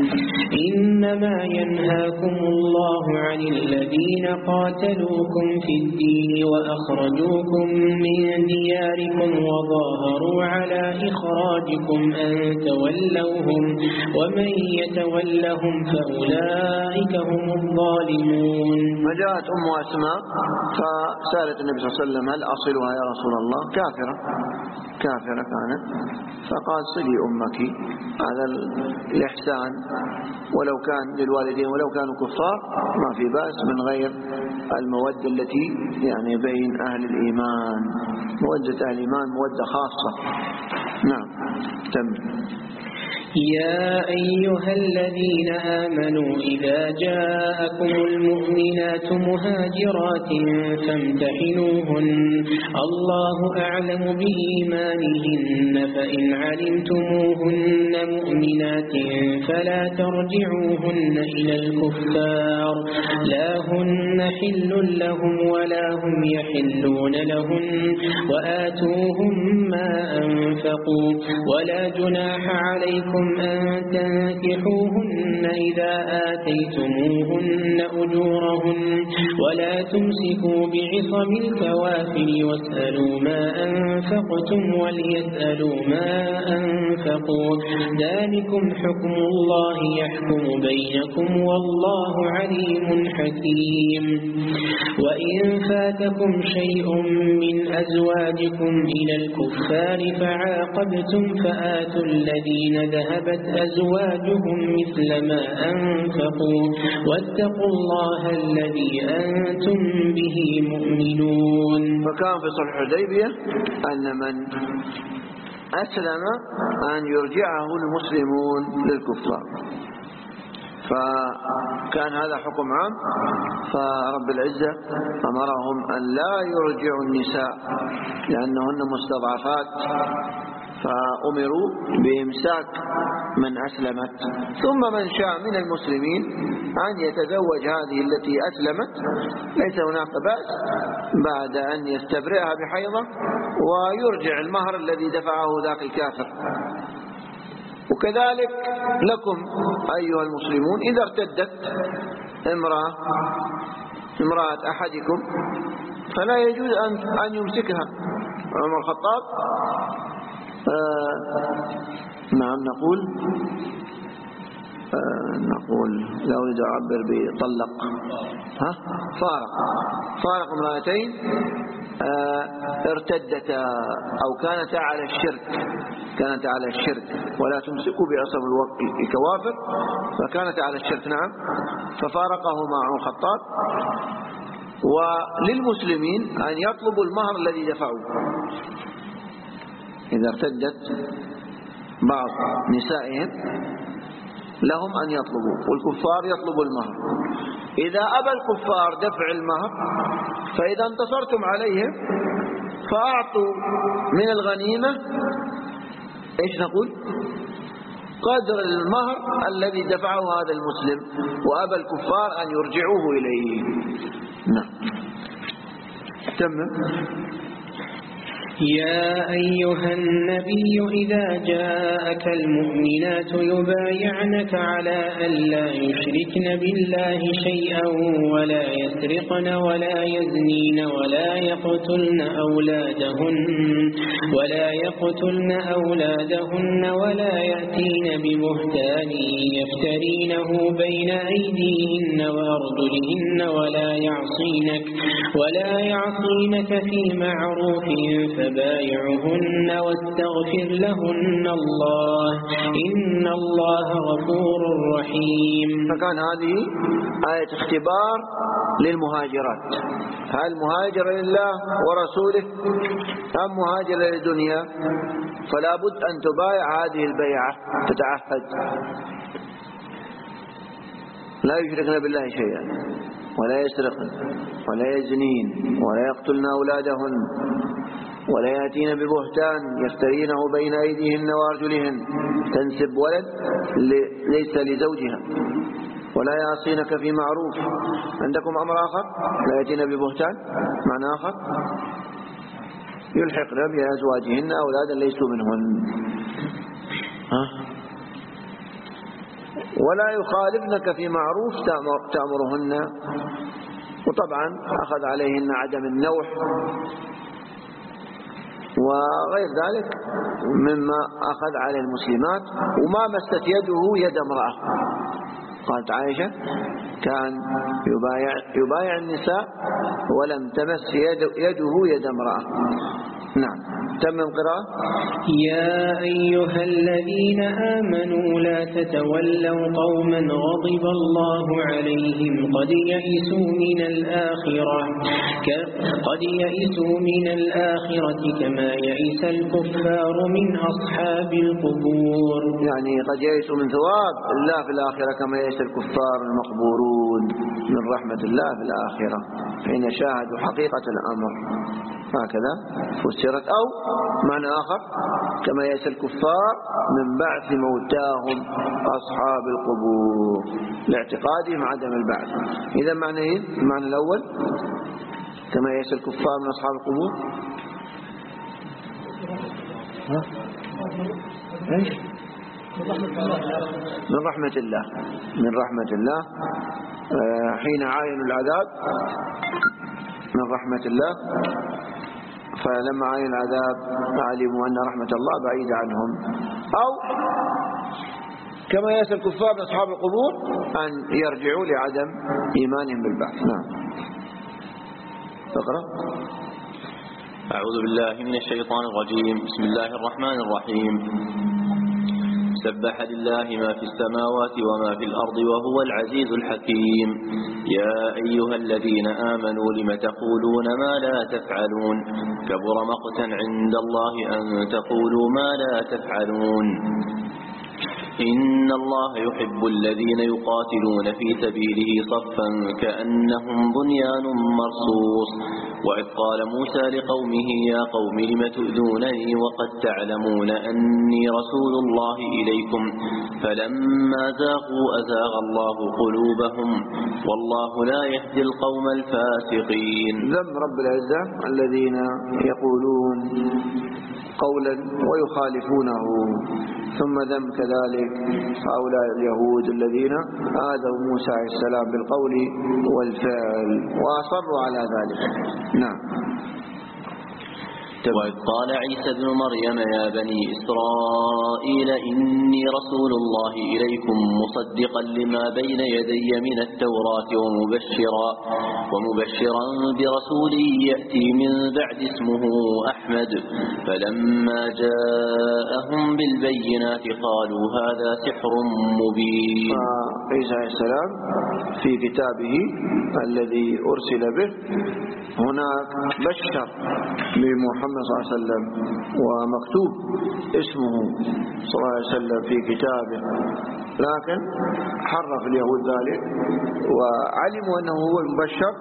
Speaker 4: إنما ينهاكم الله عن الذين قاتلوكم في الدين وأخرجوكم من دياركم وظاهروا على إخراجكم أن تولوهم ومن يتولهم فأولئك هم الظالمون.
Speaker 1: فجاءت أم أسماء فسألت النبي صلى الله عليه وسلم هل أصلها يا رسول الله؟ كافرة كافرة كانت، فقال صلي أمك، هذا الإحسان ولو كان للوالدين ولو كانوا كفار ما في بأس من غير المودة التي يعني بين أهل الإيمان. مودة أهل الإيمان مودة خاصة. نعم. تم.
Speaker 4: يا أيها الذين آمنوا إذا جاءكم المؤمنات مهاجرات فامتحنوهن الله أعلم بإيمانهن فإن علمتموهن مؤمنات فلا ترجعوهن إلى الكفار لا هن حل لهم ولا هم يحلون لهن وآتوهم ما أنفقوا ولا جناح عليكم أن تنكحوهن إذا آتيتموهن أجورهن ولا تمسكوا بعصم الكوافر واسألوا ما أنفقتم وليسألوا ما أنفقوا ذلكم حكم الله يحكم بينكم والله عليم حكيم. وإن فاتكم شيء من أزواجكم إلى الكفار فعاقبتم فآتوا الذين ذهبت أزواجهم مثل ما أنفقوا واتقوا الله الذي أنتم به مؤمنون.
Speaker 1: فكان في صلح الحديبية أن من أسلم أن يرجعه المسلمون للكفار، فكان هذا حكم عام، فرب العزة أمرهم أن لا يرجعوا النساء لأنهن مستضعفات، فأمروا بإمساك من أسلمت، ثم من شاء من المسلمين أن يتزوج هذه التي أسلمت ليس هناك بأس بعد أن يستبرئها بحيضة ويرجع المهر الذي دفعه ذاك الكافر. وكذلك لكم أيها المسلمون إذا ارتدت امرأة امرأة أحدكم فلا يجوز أن أن يمسكها. عمر الخطاب آه نعم نقول آه نقول لا أريد أعبر بطلق ها فارق فارق امرأتين آه ارتدتا أو كانتا على الشرك كانتا على الشرك ولا تمسكوا بعصب الكوافر فكانتا على الشرك. نعم. ففارقهما عمر الخطاب. وللمسلمين أن يطلبوا المهر الذي دفعوه إذا ارتدت بعض نسائهم لهم أن يطلبوا، والكفار يطلبوا المهر. إذا أبى الكفار دفع المهر فإذا انتصرتم عليهم فأعطوا من الغنيمة إيش نقول قدر المهر الذي دفعه هذا المسلم، وأبى الكفار أن يرجعوه إليه. نعم. تمام.
Speaker 4: يا أيها النبي إذا جاءك المؤمنات يبايعنك على أن لا يشركن بالله شيئا ولا يسرقن ولا يزنين ولا يقتلن أولادهن ولا يقتلن أولادهن ولا يأتين ببهتان يفترينه بين أيديهن وأرجلهن ولا يعصينك ولا يعصينك في معروف فبايعهن واستغفر لهن الله إن الله غفور رحيم.
Speaker 1: فكان هذه آية اختبار للمهاجرات، هل مهاجر لله ورسوله أم مهاجر للدنيا؟ فلا بد أن تبايع هذه البيعة، تتعهد لا يشركن بالله شيئا ولا يسرقن ولا يزنين ولا يقتلن أولادهن ولا يأتين ببهتان يفترينه بين أيديهن وأرجلهن، تنسب ولد ليس لزوجها، ولا يعصينك في معروف. عندكم أمر آخر، لا يأتين ببهتان معنى آخر، يلحقن بأزواجهن أولادا ليسوا منهن، ها؟ ولا يخالفنك في معروف تأمرهن. وطبعا أخذ عليهن عدم النوح وغير ذلك مما أخذ على المسلمات. وما مست يده يد امرأة، قالت عائشة كان يبايع, يبايع النساء ولم تمس يد يده يد امرأة. نعم. تمم قراءة.
Speaker 4: يا أيها الذين آمنوا لا تتولوا قوما غضب الله عليهم قد يئسوا من الآخرة قد يئسوا من الآخرة كما يئس الكفار من أصحاب القبور.
Speaker 1: يعني قد يئسوا من ثواب الله في الآخرة كما يئس الكفار المقبورون من رحمة الله في الآخرة حين شاهدوا حقيقة الأمر. هكذا فسرت. أو معنى آخر كما يأس الكفار من بعث موتاهم أصحاب القبور لاعتقادهم عدم البعث. إذا معنى إيه؟ المعنى الأول كما يأس الكفار من أصحاب القبور. ها؟ إيش؟ من رحمة الله، من رحمة الله حين عاينوا العذاب من رحمة الله، فلما عاينوا العذاب علموا أن رحمة الله بعيدة عنهم. أو كما يأس الكفار من أصحاب القبور أن يرجعوا لعدم إيمانهم بالبعث. نعم. تقرأ.
Speaker 5: أعوذ بالله من الشيطان الرجيم. بسم الله الرحمن الرحيم. سبح لله ما في السماوات وما في الأرض وهو العزيز الحكيم. يا أيها الذين آمنوا لم تقولون ما لا تفعلون كبر مقتا عند الله أن تقولوا ما لا تفعلون. إن الله يحب الذين يقاتلون في سبيله صفا كأنهم بنيان مرصوص. وإذ قال موسى لقومه يا قوم لم تؤذونني وقد تعلمون أني رسول الله إليكم فلما زاغوا أزاغ الله قلوبهم والله لا يهدي القوم الفاسقين.
Speaker 1: ذم رب العزة الذين يقولون قولا ويخالفونه، ثم ذم كذلك هؤلاء اليهود الذين آذوا موسى عليه السلام بالقول والفعل وأصروا على ذلك. نعم.
Speaker 5: وإذ قال عيسى ابن مريم يا بني إسرائيل إني رسول الله إليكم مصدقا لما بين يدي من التوراة ومبشرا ومبشرا برسول يأتي من بعد اسمه أحمد فلما جاءهم بالبينات قالوا هذا سحر مبين.
Speaker 1: عيسى عليه السلام في كتابه الذي أرسل به هناك بشر بمحمد صلى الله عليه وسلم ومكتوب اسمه صلى الله عليه وسلم في كتابه، لكن حرف اليهود ذلك وعلموا أنه هو المبشر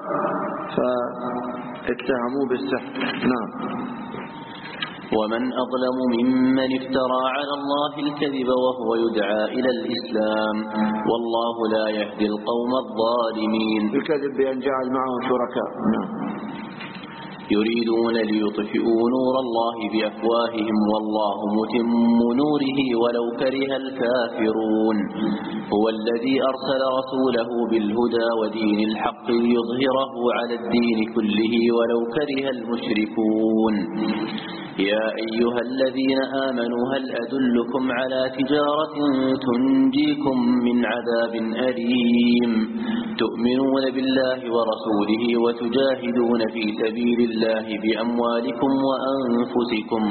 Speaker 1: فاتهموه بالسحر. نعم.
Speaker 5: ومن أظلم ممن افترى على الله الكذب وهو يدعى إلى الإسلام والله لا يهدي القوم الظالمين.
Speaker 1: الكذب بأن جعل معه شركاء. نعم.
Speaker 5: يريدون ليطفئوا نور الله بأفواههم والله متم نوره ولو كره الكافرون هو الذي أرسل رسوله بالهدى ودين الحق ليظهره على الدين كله ولو كره المشركون يا أيها الذين آمنوا هل أدلكم على تجارة تنجيكم من عذاب أليم تؤمنون بالله ورسوله وتجاهدون في سبيل الله بأموالكم وأنفسكم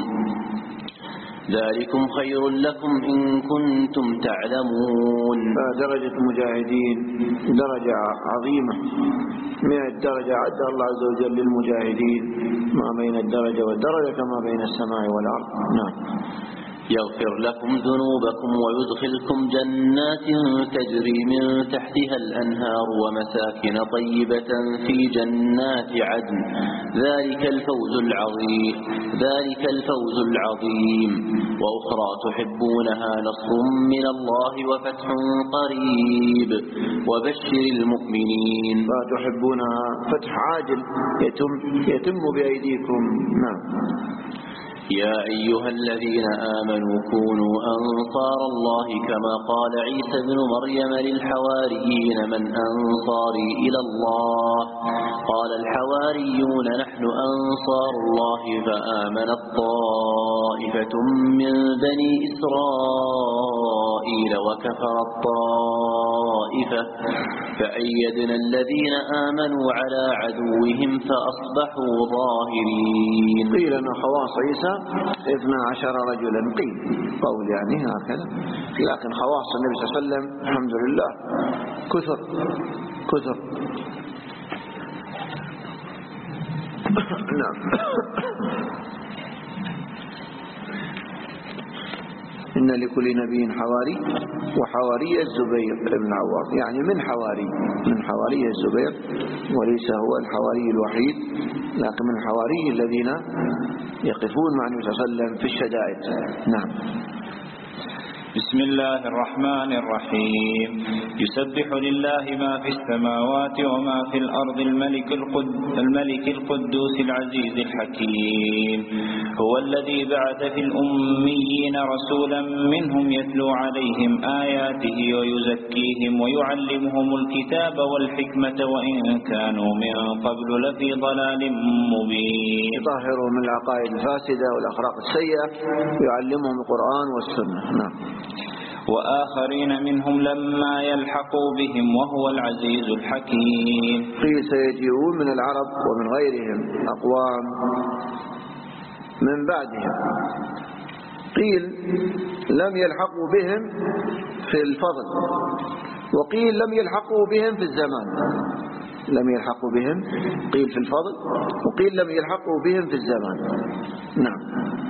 Speaker 5: ذلكم خير لكم إن كنتم تعلمون.
Speaker 1: درجة المجاهدين درجة عظيمة من الدرجة عد الله عز وجل للمجاهدين ما بين الدرجة والدرجة كما بين السماء والأرض. نعم.
Speaker 5: يغفر لكم ذنوبكم ويدخلكم جنات تجري من تحتها الأنهار ومساكن طيبة في جنات عدن ذلك الفوز العظيم ذلك الفوز العظيم وأخرى تحبونها نصر من الله وفتح قريب وبشر المؤمنين.
Speaker 1: فتحبونها فتح عاجل يتم, يتم بأيديكم. نعم.
Speaker 5: يا أيها الذين آمنوا كونوا أنصار الله كما قال عيسى بن مريم للحواريين من أنصاري إلى الله قال الحواريون نحن أنصار الله فآمنت طائفة من بني إسرائيل وكفرت طائفة فأيدنا الذين آمنوا على عدوهم فأصبحوا ظاهرين.
Speaker 1: قيل أن خواص عيسى اثنا عشر رجلا قيل قول يعني هكذا لكن خواص النبي صلى الله عليه وسلم الحمد لله كثر كثر. نعم. إن لكل نبي حواري وحواري الزبير بن العوام يعني من حواري من حواري الزبير وليس هو الحواري الوحيد لكن من الحواري الذين يقفون مع النبي صلى الله عليه وسلم في الشدائد. نعم.
Speaker 6: بسم الله الرحمن الرحيم يسبح لله ما في السماوات وما في الأرض الملك, القد الملك القدوس العزيز الحكيم هو الذي بعث في الأميين رسولا منهم يتلو عليهم آياته ويزكيهم ويعلمهم الكتاب والحكمة وإن كانوا من قبل لفي ضلال مبين.
Speaker 1: يطهرهم من العقائد الفاسدة والأخلاق السيئة ويعلمهم القرآن والسنة. نعم.
Speaker 6: وآخرين منهم لما يلحقوا بهم وهو العزيز الحكيم.
Speaker 1: قيل سيجيئون من العرب ومن غيرهم أقوام من بعدهم قيل لم يلحقوا بهم في الفضل وقيل لم يلحقوا بهم في الزمان. لم يلحقوا بهم قيل في الفضل وقيل لم يلحقوا بهم في الزمان. نعم.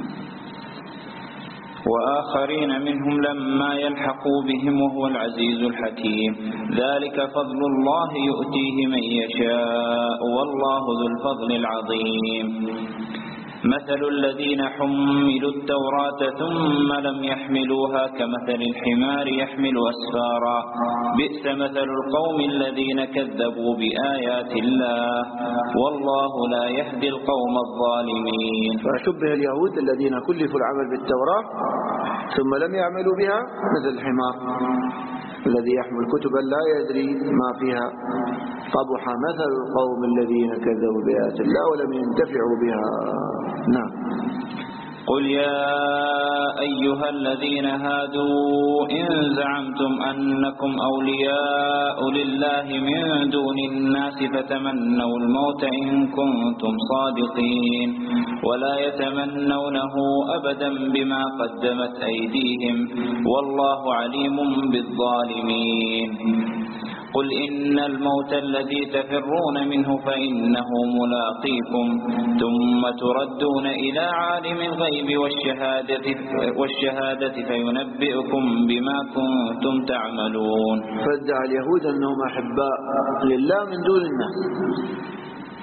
Speaker 6: وآخرين منهم لما يلحقوا بهم وهو العزيز الحكيم ذلك فضل الله يؤتيه من يشاء والله ذو الفضل العظيم. مثل الذين حملوا التوراة ثم لم يحملوها كمثل الحمار يحمل أسفارا بئس مثل القوم الذين كذبوا بآيات الله والله لا يهدي القوم الظالمين.
Speaker 1: فشبه اليهود الذين كلفوا العمل بالتوراة ثم لم يعملوا بها مثل الحمار الذي يحمل كتبا لا يدري ما فيها قبح مثل القوم الذين كذبوا بآيات الله ولم ينتفعوا بها. نعم.
Speaker 6: قل يا أيها الذين هادوا إن زعمتم أنكم أولياء لله من دون الناس فتمنوا الموت إن كنتم صادقين ولا يتمنونه أبدا بما قدمت أيديهم والله عليم بالظالمين. قل إن الموت الذي تفرون منه فإنه ملاقيكم ثم تردون إلى عالم الغيب والشهادة, والشهادة فينبئكم بما كنتم تعملون.
Speaker 1: فادعى اليهود أنهم أحباء لله من دون الناس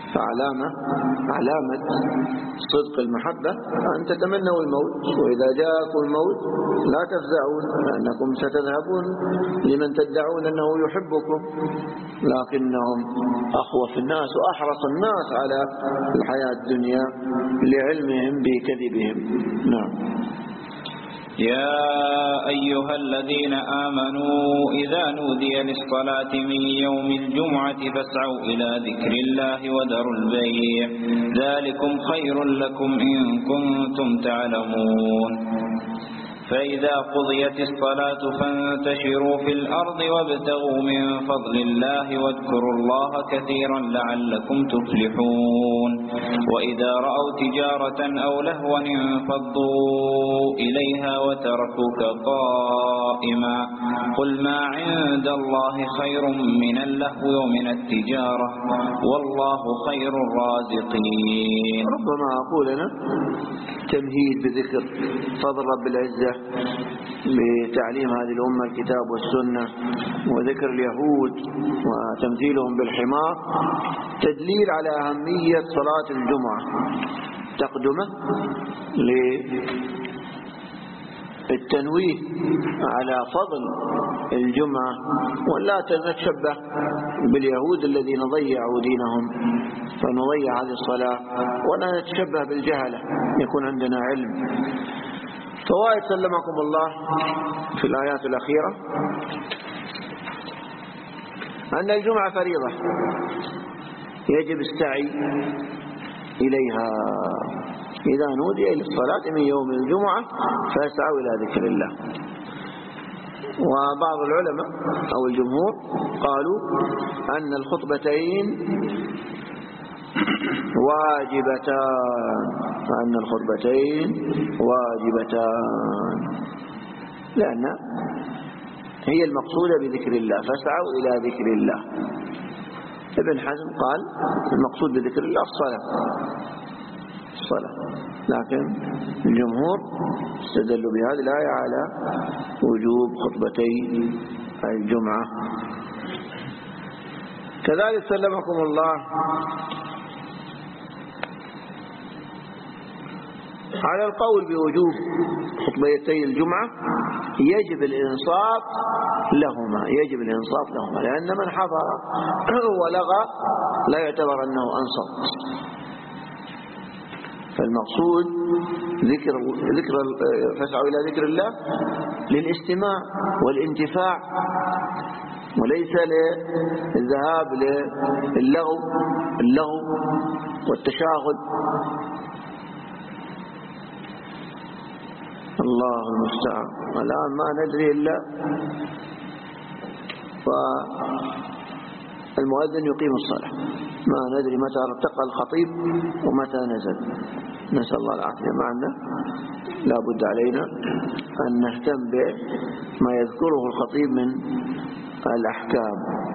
Speaker 1: فعلامة علامة صدق المحبة أن تتمنوا الموت، وإذا جاءكم الموت لا تفزعون لأنكم ستذهبون لمن تدعون أنه يحبكم، لكنهم أخوف الناس وأحرص الناس على الحياة الدنيا لعلمهم بكذبهم. نعم.
Speaker 6: يا أيها الذين آمنوا إذا نودي للصلاة من يوم الجمعة فاسعوا إلى ذكر الله وذروا البيع ذلكم خير لكم إن كنتم تعلمون. فإذا قضيت الصلاة فانتشروا في الأرض وابتغوا من فضل الله واذكروا الله كثيرا لعلكم تفلحون. وإذا رأوا تجارة أو لهوا انفضوا إليها وتركوك قائما قل ما عند الله خير من اللهو ومن التجارة والله خير الرازقين.
Speaker 1: ربما أقول أنا تمهيد بذكر فضل رب العزة بتعليم هذه الأمة الكتاب والسنة، وذكر اليهود وتمثيلهم بالحمار تدليل على أهمية صلاة الجمعة، تقدمه للتنويه على فضل الجمعة، ولا نتشبه باليهود الذين ضيعوا دينهم فنضيع هذه الصلاة، ولا نتشبه بالجهلة يكون عندنا علم. فوائد سلمكم الله في الآيات الأخيرة أن الجمعة فريضة يجب السعي إليها. إذا نودي للصلاة من يوم الجمعة فاسعوا إلى ذكر الله. وبعض العلماء أو الجمهور قالوا أن الخطبتين واجبتان، وأن الخطبتين واجبتان لأن هي المقصودة بذكر الله، فاسعوا إلى ذكر الله. ابن حزم قال المقصود بذكر الله الصلاة الصلاة، لكن الجمهور استدلوا بهذه الآية على وجوب خطبتي الجمعة. كذلك سلمكم الله على القول بوجوب خطبتي الجمعة يجب الإنصات لهما، يجب الإنصات لهما، لأن من حضر ولغى لا يعتبر أنه أنصت. فالمقصود ذكر ذكر فاسعوا إلى ذكر الله للاستماع والانتفاع، وليس للذهاب للغو اللغو والتشاغل. الله المستعان. الآن ما ندري إلا والمؤذن يقيم الصلاة، ما ندري متى ارتقى الخطيب ومتى نزل، نسأل الله العافية. معنا لا بد علينا أن نهتم بما يذكره الخطيب من الأحكام.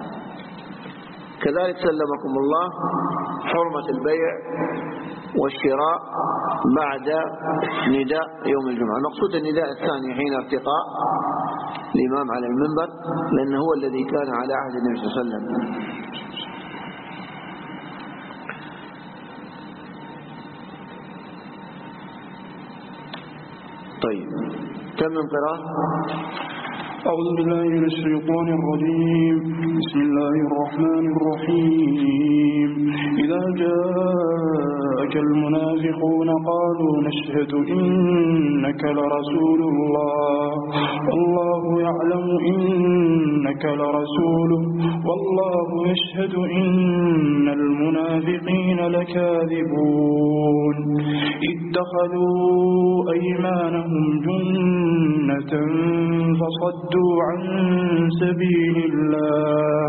Speaker 1: كذلك سلمكم الله حرمة البيع والشراء بعد نداء يوم الجمعة. المقصود النداء الثاني حين ارتقاء الإمام على المنبر، لأنه هو الذي كان على عهد النبي صلى الله عليه وسلم. طيب كم من قراءة؟
Speaker 7: أعوذ بالله من الشيطان الرجيم. بسم الله الرحمن الرحيم. إذا جاءك المنافقون قالوا نشهد إنك لرسول الله والله يعلم إنك لرسوله والله يشهد إن المنافقين لكاذبون. اتخذوا أيمانهم جنة فصدوا عن سبيل الله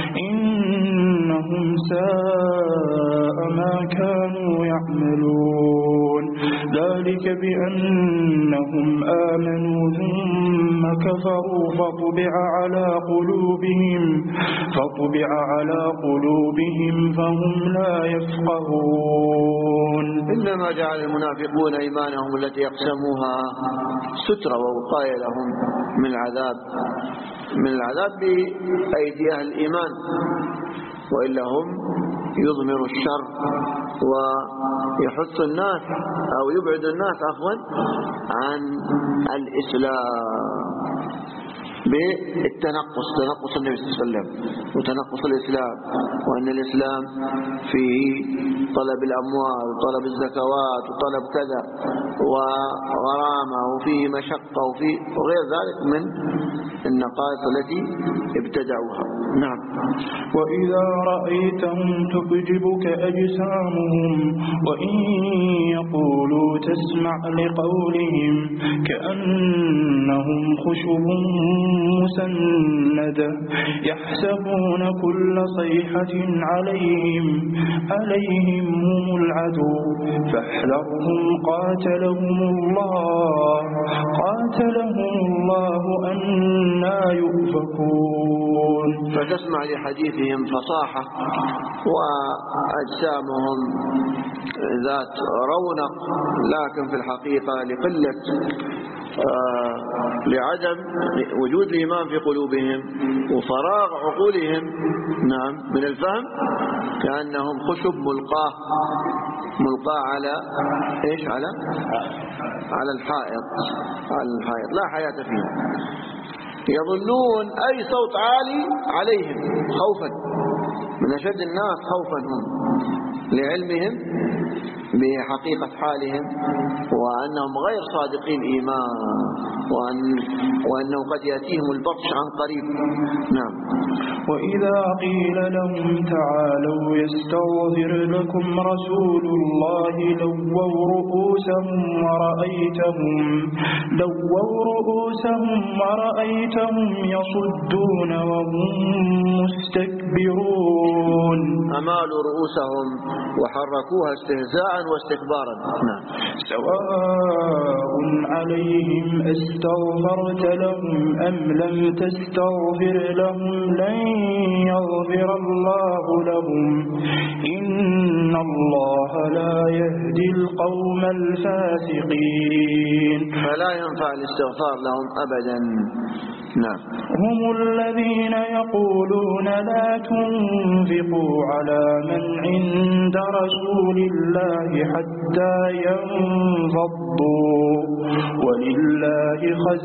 Speaker 7: إنهم ساء ما كانوا يعملون. ذلك بأنهم آمنوا ثم كفروا فطبع على قلوبهم فطبع على قلوبهم فهم لا يفقهون.
Speaker 1: إنما جعل المنافقون إيمانهم التي يقسموها سترة ووقاية لهم من العذاب من العذاب بأيدي أهل الإيمان، وإلا هم يضمر الشر ويحث الناس أو يبعد الناس عفوا عن الإسلام بالتنقص، تنقص النبي صلى الله عليه وسلم وتنقص الإسلام، وأن الإسلام فيه طلب الأموال وطلب الزكوات وطلب كذا وغرامة وفيه مشقة وفيه وغير ذلك من النقائص التي ابتدعوها. نعم.
Speaker 7: وإذا رأيتهم تعجبك أجسامهم وإن يقولوا تسمع لقولهم كأنهم خشب مسندة يحسبون كل صيحة عليهم عليهم هم العدو فاحذرهم قاتلهم الله قاتلهم الله أنى يؤفكون.
Speaker 1: فتسمع لحديثهم فصاحة وأجسامهم ذات رونق، لكن في الحقيقة لقلة آه لعدم وجود الإيمان في قلوبهم وفراغ عقولهم نعم من الفهم، كأنهم خشب ملقاه ملقاه على إيش على على الحائط على الحائط لا حياة فيه، يظنون أي صوت عالي عليهم خوفا، من أشد الناس خوفا هم لعلمهم بحقيقة حالهم وأنهم غير صادقين إيمان وأن وأنه قد يأتيهم البطش عن قريب. نعم.
Speaker 7: وإذا قيل لهم تعالوا يستغفر لكم رسول الله لووا رؤوسهم ورأيتهم لووا رؤوسهم ورأيتهم يصدون وهم مستكبرون.
Speaker 1: أمالوا رؤوسهم وحركوها استهزاء واستكبارا. نعم.
Speaker 7: سواء عليهم استغفرت لهم أم لم تستغفر لهم لن يغفر الله لهم إن الله لا يهدي القوم الفاسقين.
Speaker 1: فلا ينفع الاستغفار لهم أبدا. نعم.
Speaker 7: هم الذين يقولون لا تنفقوا على من عند رسول الله حتى ينفضوا ولله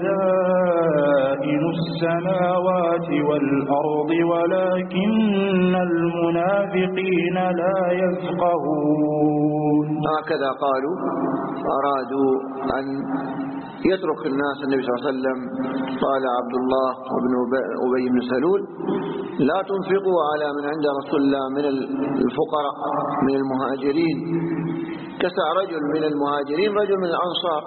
Speaker 7: خزائن السماوات والأرض ولكن المنافقين لا يفقهون.
Speaker 1: هكذا قالوا، أرادوا أن يترك الناس النبي صلى الله عليه وسلم. قال عبد الله بن أبي بن سلول لا تنفقوا على من عند رسول الله من الفقراء من المهاجرين. كسع رجل من المهاجرين رجل من الأنصار،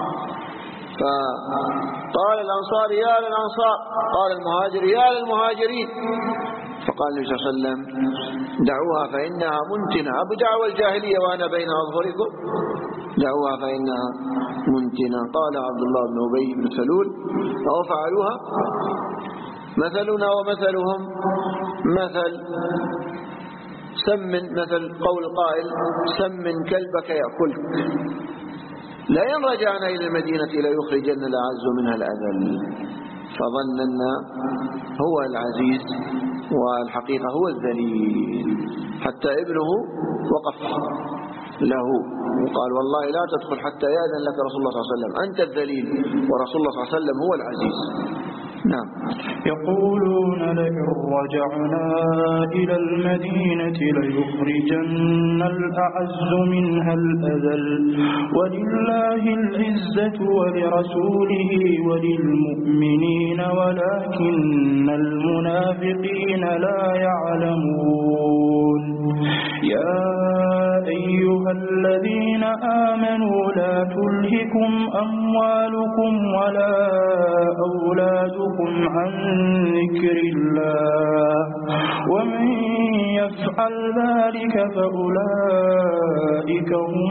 Speaker 1: فقال الأنصار يا للأنصار، قال المهاجر يا للمهاجرين، فقال النبي صلى الله عليه وسلم دعوها فإنها منتنة، أبو دعوة الجاهلية وأنا بين أظهركم، دعوها فإنها منتنة. قال عبد الله بن أبي بن سلول أو فعلوها مثلنا ومثلهم مثل سمن، مثل قول قائل سمن كلبك يأكلك، لئن رجعنا إلى المدينة ليخرجن الأعز منها الأذل. فظن أن هو العزيز والحقيقة هو الذليل، حتى ابنه وقف له وقال والله لا تدخل حتى يأذن لك رسول الله صلى الله عليه وسلم، أنت الذليل ورسول الله صلى الله عليه وسلم هو العزيز. نعم.
Speaker 7: يقولون لئن رجعنا إلى المدينة ليخرجن الأعز منها الأذل ولله العزة ولرسوله وللمؤمنين ولكن المنافقين لا يعلمون. يا أيها الذين آمنوا لا تلهكم أموالكم ولا أولادكم عن ذكر الله ومن يفعل ذلك فأولئك هم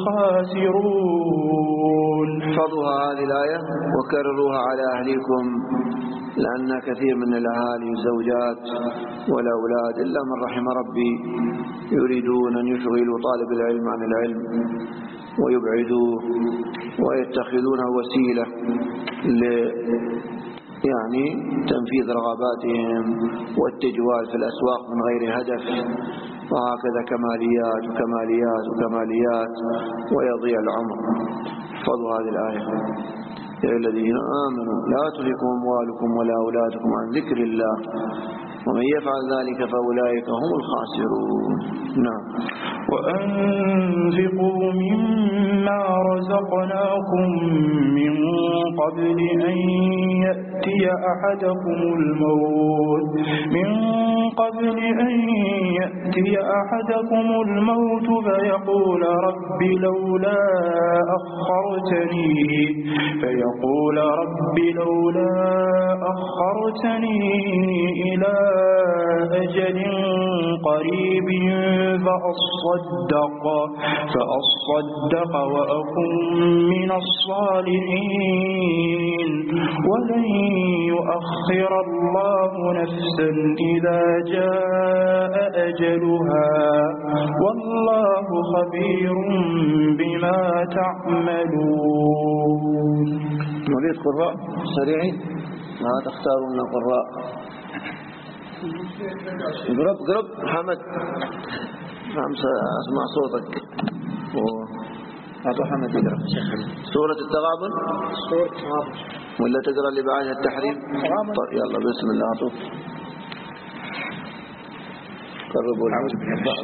Speaker 7: الخاسرون.
Speaker 1: احفظوها هذه الآية وكرروها على أهليكم، لأن كثير من الأهالي والزوجات والأولاد إلا من رحم ربي يريدون أن يشغلوا طالب العلم عن العلم ويبعدوه ويتخذونه وسيلة ل يعني تنفيذ رغباتهم والتجوال في الأسواق من غير هدف وهكذا كماليات وكماليات وكماليات ويضيع العمر. احفظوا هذه الآية: يا الذين آمنوا لا تلهكم أموالكم ولا أولادكم عن ذكر الله ومن يفعل ذلك فأولئك هم الخاسرون. نعم.
Speaker 7: وأنفقوا مما رزقناكم من قبل أن يأتي أحدكم الموت من قبل أن يأتي أحدكم الموت فيقول رب لولا أخرتني فيقول رب لولا أخرتني إلى أجل قريب فأصدق فأصدق وأكن من الصالحين ولن يؤخر الله نفسا إذا جاء أجلها والله خبير بما تعملون.
Speaker 1: نريد قراء سريعين ما تختارون من القراء. قرب قرب محمد نعم أسمع صوتك. أعطوا حمد يقرأ سورة التغابن ولا تقرأ اللي بعدها التحريم؟ طيب يلا بسم الله. أعطوا قربوا العوذ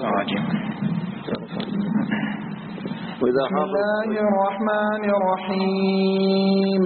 Speaker 8: بسم الله الرحمن الرحيم.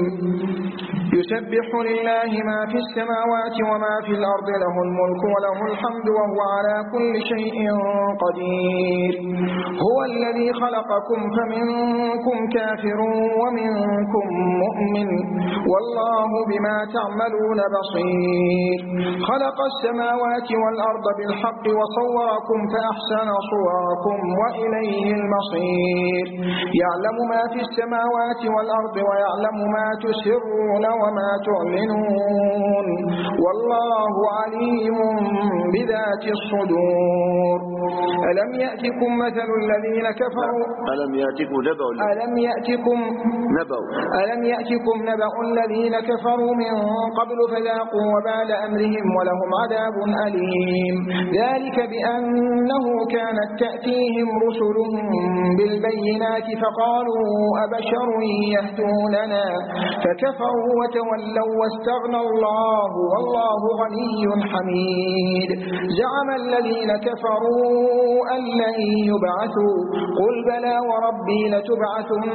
Speaker 8: يسبح لله ما في السماوات وما في الأرض له الملك وله الحمد وهو على كل شيء قدير. هو الذي خلقكم فمنكم كافر ومنكم مؤمن والله بما تعملون بصير. خلق السماوات والأرض بالحق وصوركم فأحسن صوركم وإليه المصير. يعلم ما في السماوات والأرض ويعلم ما تسرون وما تعلنون والله عليم بذات الصدور. ألم يأتكم مثل الذين كفروا
Speaker 1: ألم يأتكم نبأ
Speaker 8: ألم يأتكم
Speaker 1: نبأ
Speaker 8: ألم يأتكم نبأ الذين كفروا من قبل فذاقوا وبال أمرهم ولهم عذاب أليم. ذلك بأنه كانت تأتيهم رسلهم بالبينات فقالوا أبشر يهدوننا فكفروا وتولوا واستغنى الله والله غني حميد. زعم الذين كفروا أن لن يبعثوا قل بلى وربي لتبعثن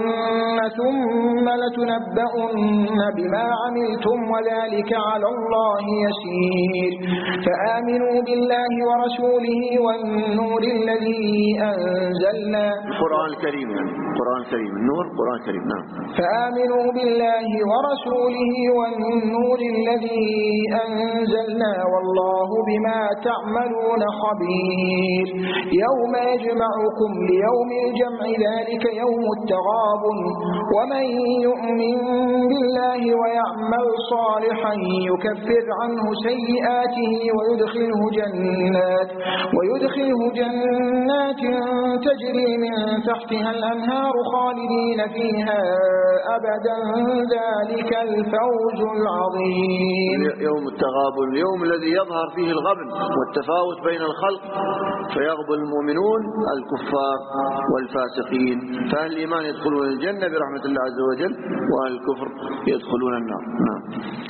Speaker 8: ثم لتنبؤن بما عملتم وذلك على الله يسير. فآمنوا بالله ورسوله والنور الذي أنزلنا.
Speaker 1: القرآن الكريم يعني القرآن الكريم النور القرآن الكريم. نعم.
Speaker 8: فآمنوا بالله ورسوله والنور الذي أنزلنا والله بما تعملون خبير. يوم يجمعكم ليوم الجمع ذلك يوم التغابن. ومن يؤمن بالله ويعمل صالحا يكفر عنه سيئاته ويدخله جنات ويدخله جنات تجري من تحتها الأنهار خالدين فيها أبدا ذلك الفوز العظيم.
Speaker 1: يوم التغابن اليوم الذي يظهر فيه الغبن والتفاوت بين الخلق فيغبن المؤمنون الكفار والفاسقين. فأهل الإيمان يدخلون الجنة برحمة الله عز وجل وأهل الكفر يدخلون النار. نعم.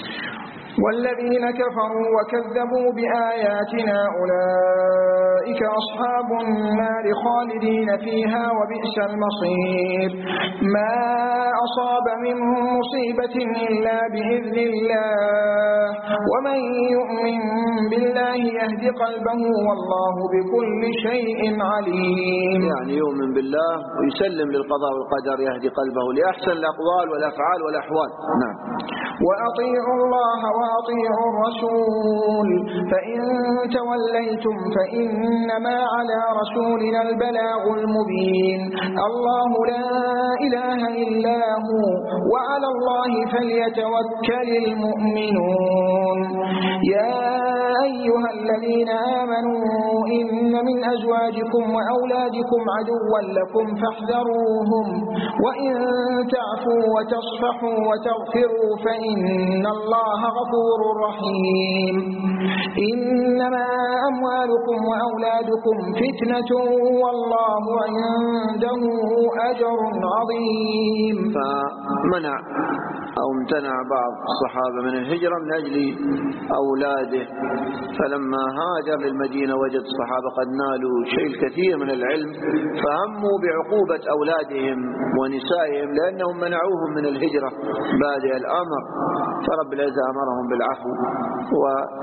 Speaker 8: والذين كفروا وكذبوا بآياتنا أولئك أصحاب النار خالدين فيها وبئس المصير. ما أصاب من مصيبة إلا بإذن الله ومن يؤمن بالله يهد قلبه والله بكل شيء عليم.
Speaker 1: يعني يؤمن بالله ويسلم للقضاء والقدر يهدي قلبه لأحسن الأقوال والأفعال والأحوال. نعم.
Speaker 8: وأطيعوا الله وأطيعوا الرسول فإن توليتم فإنما على رسولنا البلاغ المبين. الله لا إله إلا هو وعلى الله فليتوكل المؤمنون. يا أيها الذين آمنوا إن من أزواجكم وأولادكم عدوا لكم فاحذروهم وإن تعفوا وتصفحوا وتغفروا فإن الله غفور رحيم إنما أموالكم وأولادكم فتنة والله عنده أجر عظيم.
Speaker 1: فمنع أو امتنع بعض الصحابة من الهجرة من أجل أولاده، فلما هاجر للمدينة وجد الصحابة قد نالوا شيء الكثير من العلم فهموا بعقوبة أولادهم ونسائهم لأنهم منعوهم من الهجرة بادئ الأمر، فرب العزة أمرهم بالعفو و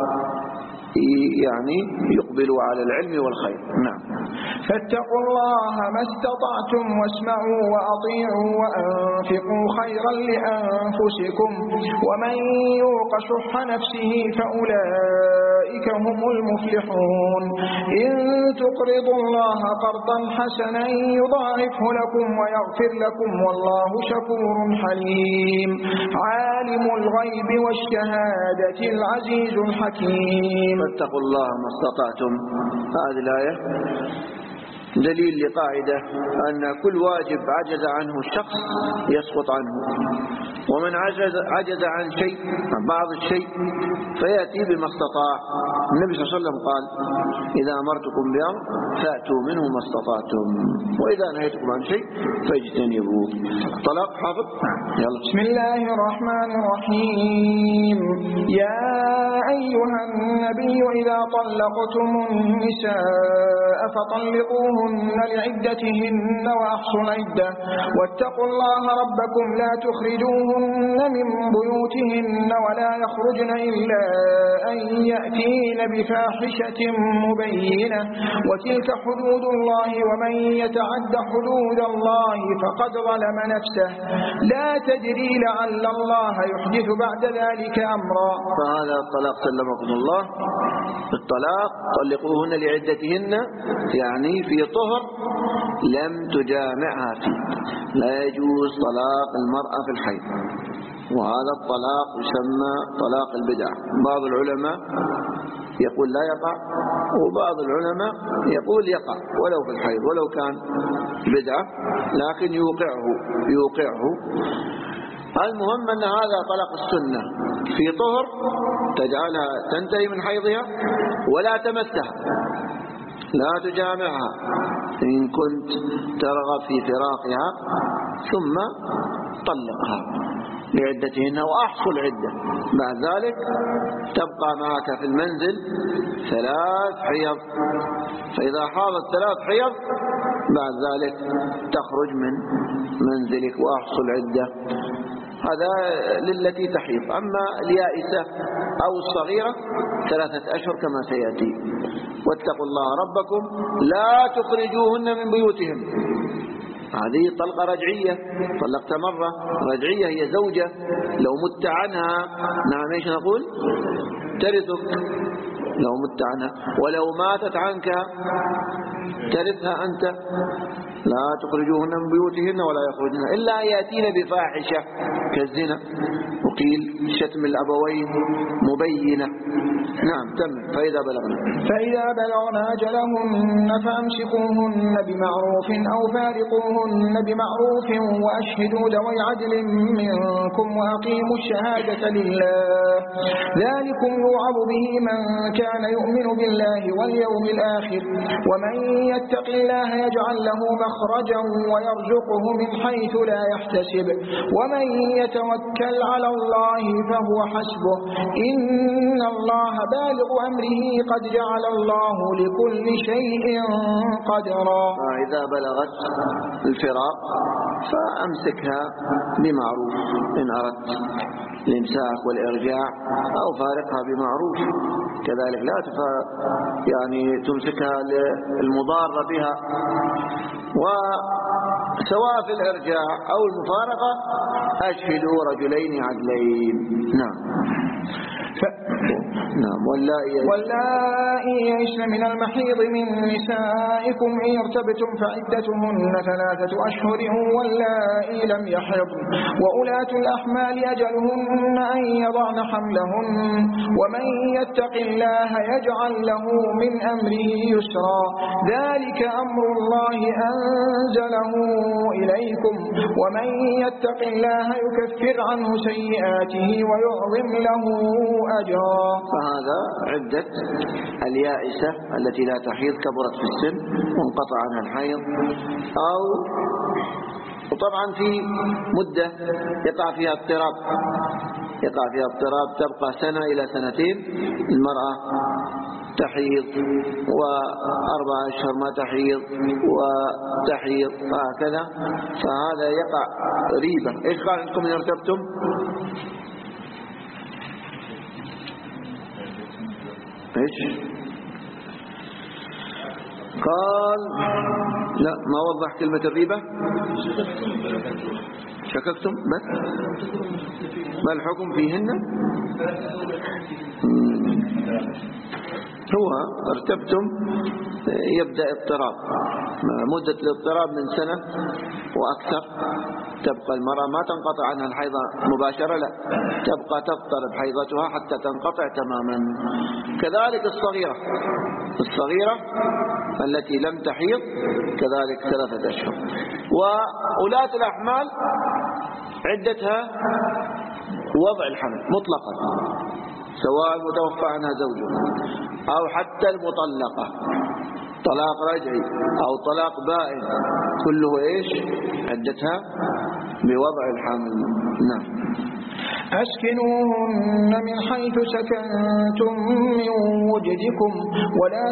Speaker 1: يعني يقبلوا على العلم والخير. نعم.
Speaker 8: فاتقوا الله ما استطعتم واسمعوا وأطيعوا وأنفقوا خيرا لأنفسكم ومن يوق شح نفسه فأولئك هم المفلحون. إن تقرضوا الله قرضا حسنا يضاعفه لكم ويغفر لكم والله شكور حليم. عالم الغيب والشهادة العزيز الحكيم.
Speaker 1: فاتقوا الله ما استطعتم. هذه الآية دليل لقاعدة أن كل واجب عجز عنه الشخص يسقط عنه، ومن عجز, عجز عن شيء عن بعض الشيء فيأتي بما استطاع. النبي صلى الله عليه وسلم قال إذا أمرتكم بأمر فأتوا منه ما استطعتم وإذا نهيتكم عن شيء فاجتنبوه. طلاق حافظ. يلا.
Speaker 8: بسم الله الرحمن الرحيم. يا أيها النبي إذا طلقتم النساء فطلقوهن لعدتهن وأحصوا العدة واتقوا الله ربكم لا تخرجوهن من بيوتهن ولا يخرجن إلا أن يأتين بفاحشة مبينة وتلك حدود الله ومن يتعد حدود الله فقد ظلم نفسه لا تدري لعل الله يحدث بعد ذلك أمرا.
Speaker 1: فهذا الطلاق سلمكم الله. الطلاق طلقوهن لعدتهن يعني في طهر لم تجامعها فيه، لا يجوز طلاق المرأة في الحيض، وهذا الطلاق يسمى طلاق البدع. بعض العلماء يقول لا يقع وبعض العلماء يقول يقع ولو في الحيض ولو كان بدعة لكن يوقعه يوقعه المهم أن هذا طلاق السنة في طهر تجعلها تنتهي من حيضها ولا تمسها لا تجامعها إن كنت ترغب في فراقها ثم طلقها لعدتهن وأحصوا العدة. بعد ذلك تبقى معك في المنزل ثلاث حيض، فإذا حاضت ثلاث حيض بعد ذلك تخرج من منزلك وأحصوا العدة. هذا للتي تحيض. أما اليائسة أو الصغيرة ثلاثة أشهر كما سيأتي. واتقوا الله ربكم لا تخرجوهن من بيوتهم. هذه طلقة رجعية، طلقت مرة رجعية، هي زوجة لو مت عنها نعم ايش نقول ترثك لو مت عنها، ولو ماتت عنك ترثها أنت. لا تخرجوهن من بيوتهن ولا يخرجن إلا أن يأتين بفاحشة كالزنا وقيل شتم الأبوين مبينة. نعم تم. فإذا بلغنا
Speaker 8: فإذا بلغنا أجلهن فأمسكوهن بمعروف أو فارقوهن بمعروف وأشهدوا ذوي عدل منكم وأقيموا الشهادة لله ذلكم يوعظ به من كان يؤمن بالله واليوم الآخر ومن يتق الله يجعل له مخرجا ويرزقه من حيث لا يحتسب ومن يتوكل على الله فهو حسبه إن الله بالغ أمره قد جعل الله لكل شيء قدرا.
Speaker 1: إذا بلغت الفراق فأمسكها بمعروف إن أردت الإمساك والإرجاع أو فارقها بمعروف كذلك، لا تفارق يعني تمسكها للمضارة بها. وسواء في الإرجاع أو المفارقة أشهدوا رجلين عدلين. نعم.
Speaker 8: ف...
Speaker 1: نعم. واللائي
Speaker 8: واللائي يئسن من المحيض من نسائكم إن ارتبتم فعدتهن ثلاثة أشهر واللائي لم يحض وأولاة الأحمال أجلهن أن يضعن حملهن ومن يتق الله يجعل له من أمره يسرا ذلك أمر الله أنزله إليكم ومن يتق الله يكفر عنه سيئاته ويعظم له أجرا.
Speaker 1: فهذا عدة اليائسة التي لا تحيض كبرت في السن وانقطع عنها الحيض، أو وطبعا في مدة يقع فيها اضطراب يقع فيها اضطراب تبقى سنة إلى سنتين المرأة تحيض وأربع أشهر ما تحيض وتحيض هكذا، فهذا يقع ريبة. إيش قال أنكم إن ارتبتم؟ إيش قال؟ لا ما وضح كلمة الريبة. شككتم بس ما الحكم فيهن؟ هو ارتبتم يبدأ اضطراب، مدة الاضطراب من سنة وأكثر، تبقى المرأة ما تنقطع عنها الحيضة مباشرة، لا تبقى تضطرب حيضتها حتى تنقطع تماما. كذلك الصغيرة الصغيرة التي لم تحيض كذلك ثلاثة أشهر. وأولاة الأحمال عدتها وضع الحمل مطلقا، سواء متوفى عنها زوجها أو حتى المطلقة، طلاق رجعي أو طلاق بائن، كله إيش عدتها بوضع الحمل. نعم.
Speaker 8: أسكنوهن من حيث سكنتم من وجدكم ولا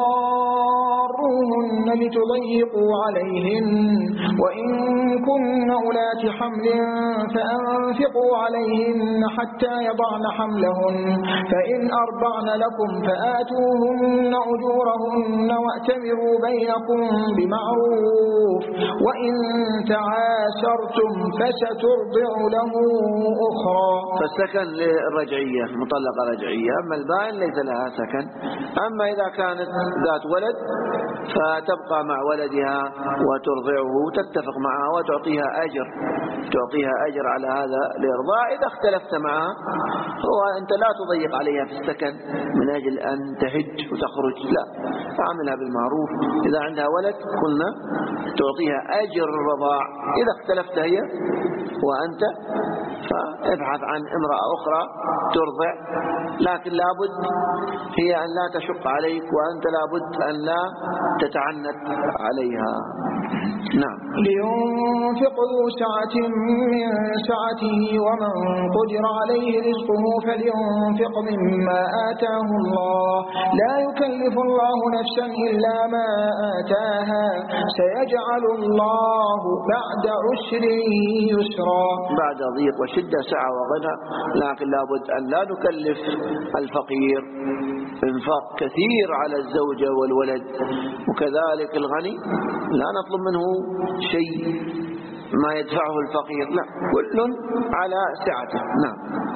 Speaker 8: تضاروهن لتضيقوا عليهن وإن كن أولات حمل فأنفقوا عليهن حتى يضعن حملهن فإن أرضعن لكم فآتوهن أجورهن واعتمروا بينكم بمعروف وإن تعاسرتم فسترضع له أخرى.
Speaker 1: فالسكن للرجعية مطلقة رجعية، أما البائن ليس لها سكن. أما إذا كانت ذات ولد فتبقى مع ولدها وترضعه، تتفق معها وتعطيها أجر تعطيها أجر على هذا الإرضاع. إذا اختلفت معها هو أنت لا تضيق عليها في السكن من أجل أن تهج وتخرج، لا، تعاملها بالمعروف. إذا عندها ولد قلنا تعطيها أجر الرضاع. إذا اختلفت هي وأنت فابحث عن امرأة أخرى ترضع، لكن لابد هي أن لا تشق عليك وأنت لابد أن لا تتعنت عليها. نعم.
Speaker 8: لينفق ذو سعة من سعته ومن قدر عليه رزقه فلينفق مما آتاه الله لا يكلف الله نفسا إلا ما آتاها سيجعل الله بعد عسر يسرا.
Speaker 1: بعد ضيق وشدة سعة وغنى، لكن لابد أن لا نكلف الفقير انفاق كثير على الزوجة والولد، وكذلك الغني لا نطلب منه شيء ما يدفعه الفقير، لا، كل على سعته. نعم.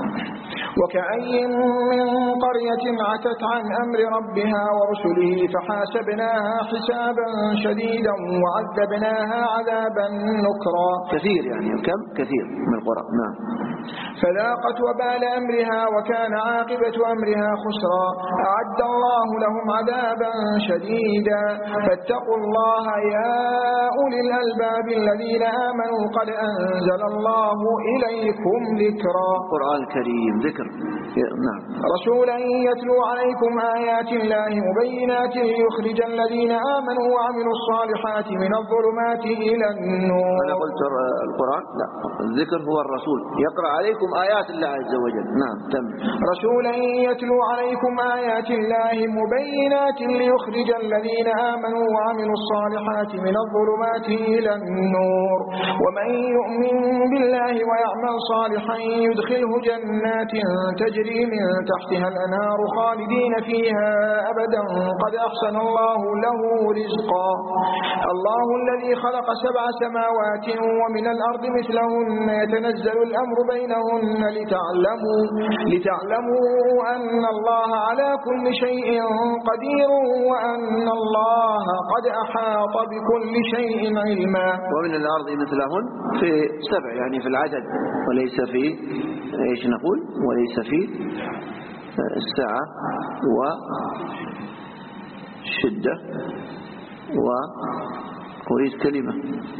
Speaker 8: وكأي من قرية عتت عن أمر ربها ورسله فحاسبناها حسابا شديدا وعذبناها عذابا نكرا.
Speaker 1: كثير يعني كم كثير من القرى. نعم.
Speaker 8: فذاقت وبال أمرها وكان عاقبة أمرها خسرا. أعد الله لهم عذابا شديدا فاتقوا الله يا أولي الألباب الذين آمنوا قد أنزل الله إليكم ذكرا.
Speaker 1: القرآن الكريم ذكر. نعم.
Speaker 8: رسولا يتلو عليكم آيات الله مبينات ليخرج الذين آمنوا وعملوا الصالحات من الظلمات إلى النور.
Speaker 1: أنا قلت القرآن؟ لا، الذكر هو الرسول يقرأ عليكم آيات الله عز وجل. نعم. تم.
Speaker 8: رسولا يتلو عليكم آيات الله مبينات ليخرج الذين آمنوا وعملوا الصالحات من الظلمات إلى النور ومن يؤمن بالله ويعمل صالحا يدخله جنات تجري من تحتها الأنهار خالدين فيها أبدا قد أحسن الله له رزقا الله الذي خلق سبع سماوات ومن الأرض مثلهن يتنزل الأمر بينهن لتعلموا, لتعلموا أن الله على كل شيء قدير وأن الله قد أحاط بكل شيء علما.
Speaker 1: ومن الأرض مثلهن في سبع يعني في العدد وليس في ايش نقول وليس في الساعة وشدة. وأريد كلمة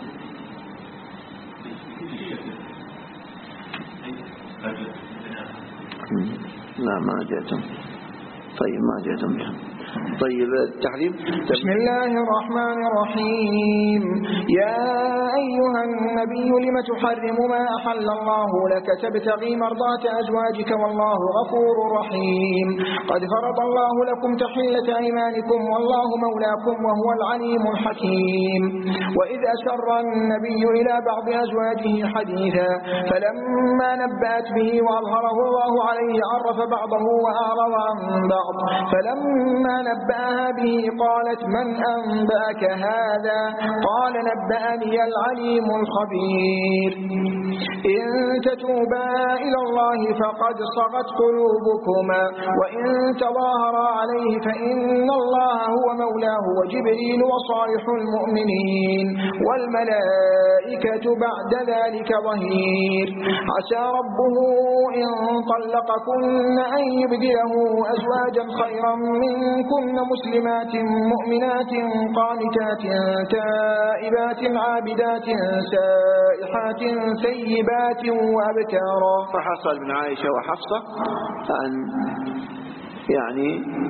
Speaker 1: لا ما جاءتم. طيب ما جاءتم بها. طيب التحريم.
Speaker 8: بسم الله الرحمن الرحيم. يا أيها النبي لم تحرم ما أحل الله لك تبتغي مرضات أزواجك والله غفور رحيم. قد فرض الله لكم تحلة أيمانكم والله مولاكم وهو العليم الحكيم. وإذ أسر النبي إلى بعض أزواجه حديثا فلما نبأت به وأظهره الله عليه عرف بعضه وأعرض عن بعض فلما نبأها به قالت من أنبأك هذا قال نبأني العليم الخبير. إن تتوبا إلى الله فقد صغت قلوبكما وإن تظاهرا عليه فإن الله هو مولاه وجبريل وصالح المؤمنين والملائكة بعد ذلك ظهير. عسى ربه إن طلقكن أن يبدله أزواجا خيرا منكن مسلمات مؤمنات قانتات تائبات عابدات سائحات ثيبات وأبكارا.
Speaker 1: فحصل من عائشة وحفصة أن يعني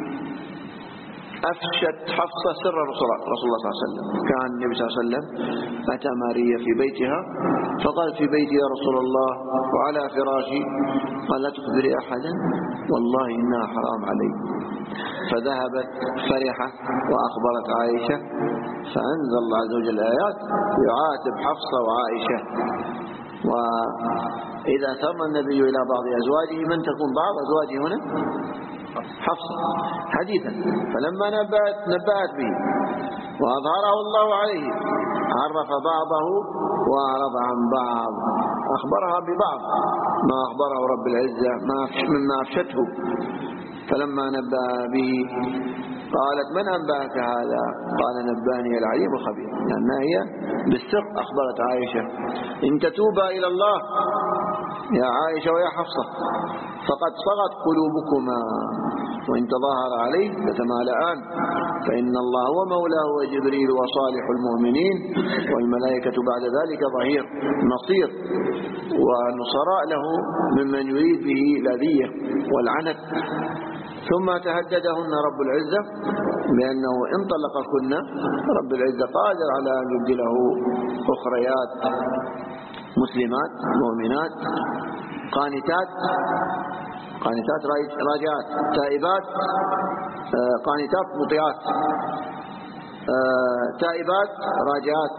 Speaker 1: أفشت حفصة سر رسول الله صلى الله عليه وسلم. كان النبي صلى الله عليه وسلم أتى ماريا في بيتها فقال في بيتي يا رسول الله وعلى فراشي قال لا تخبري أحدا والله إنها حرام علي. فذهبت فرحة وأخبرت عائشة فأنزل الله عز وجل الآيات يعاتب حفصة وعائشة. وإذا ثم النبي إلى بعض أزواجه من تكون بعض أزواجه هنا حفصة حديثا فلما نبأت, نبأت به وأظهره الله عليه عرف بعضه وأعرض عن بعض أخبرها ببعض ما أخبره رب العزة مما أفشته. فلما نبأ به قالت من أنبأك هذا قال نبأني العليم الخبير لأنها هي بالسر أخبرت عائشة إن تتوبا إلى الله يا عائشة ويا حفصة فقد صغت قلوبكما وإن تظاهر عليه فتمالآن فإن الله هو مولاه وجبريل وصالح المؤمنين والملائكة بعد ذلك ظهير نصير ونصراء له ممن يريد به الأذية والعنت. ثم تهددهن رب العزة بأنه إن طلقكن رب العزة قادر على أن يبدله أخريات مسلمات مؤمنات قانتات قانتات راجعات تائبات قانتات مطيعات تائبات راجعات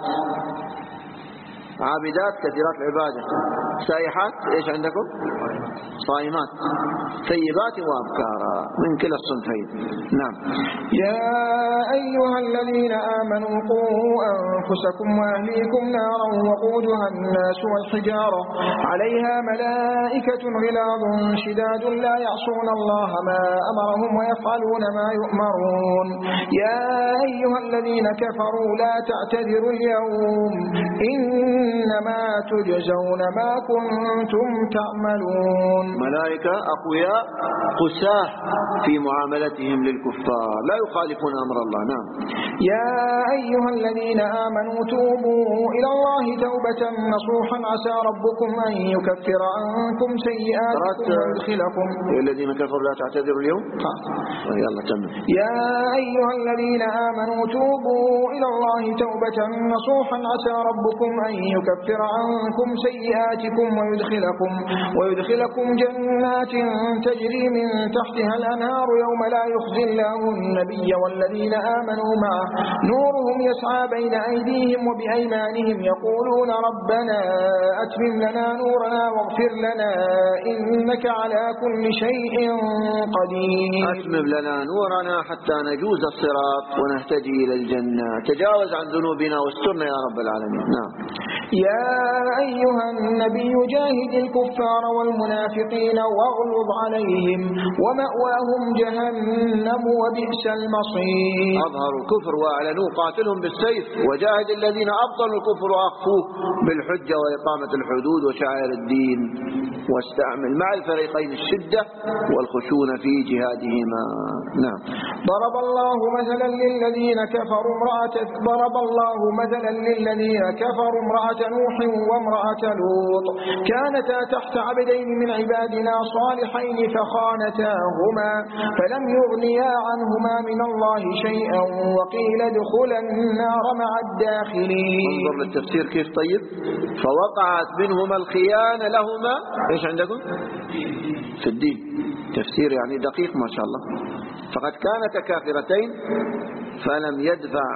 Speaker 1: عابدات كثيرات العبادة سائحات ايش عندكم صائمات ثيبات وأبكارا من كلا الصنفين. نعم.
Speaker 8: يا أيها الذين آمنوا قوا أنفسكم وأهليكم نارا وقودها الناس والحجارة عليها ملائكة غلاظ شداد لا يعصون الله ما أمرهم ويفعلون ما يؤمرون. يا أيها الذين كفروا لا تعتذروا اليوم إنما تجزون ما كنتم تعملون.
Speaker 1: ملائكة أقوياء قساة في معاملتهم للكفار لا يخالفون أمر الله. نعم.
Speaker 8: يا أيها الذين آمنوا توبوا إلى الله توبة نصوحا عسى ربكم أن يكفر عنكم سيئاتكم ويدخلكم.
Speaker 1: الذين كفروا لا تعتذروا اليوم. يلا كمل.
Speaker 8: يا أيها الذين آمنوا توبوا إلى الله توبة نصوحا عسى ربكم أن يكفر عنكم سيئاتكم ويدخلكم ويدخلكم جنات تجري من تحتها الأنهار يوم لا يخزي الله النبي والذين آمنوا معه نورهم يسعى بين أيديهم وبأيمانهم يقولون ربنا أتمم لنا نورنا واغفر لنا إنك على كل شيء قدير.
Speaker 1: أتمم لنا نورنا حتى نجوز الصراط ونهتدي إلى الجنة. تجاوز عن ذنوبنا واسترنا يا رب العالمين. نعم.
Speaker 8: يا أيها النبي جاهد الكفار والمنافقين واغلظ عليهم ومأواهم جهنم وبئس المصير.
Speaker 1: أظهروا الكفر وأعلنوا قاتلهم بالسيف وجاهد الذين أبطلوا الكفر وأخفوه بالحجة وإقامة الحدود وشعائر الدين واستعمل مع الفريقين الشدة والخشونة في جهادهما. نعم.
Speaker 8: ضرب الله مثلا للذين كفروا امرأة ضرب الله مثلا للذين كفروا امرأة نوح وامرأة لوط كانتا تحت عبدين من عبادنا صالحين فخانتاهما فلم يغنيا عنهما من الله شيئا وقيل ادخلا النار مع الداخلين.
Speaker 1: انظر للتفسير كيف طيب. فوقعت منهما الخيانة لهما ايش عندكم في الدين. تفسير يعني دقيق ما شاء الله. فقد كانتا كافرتين فلم يدفع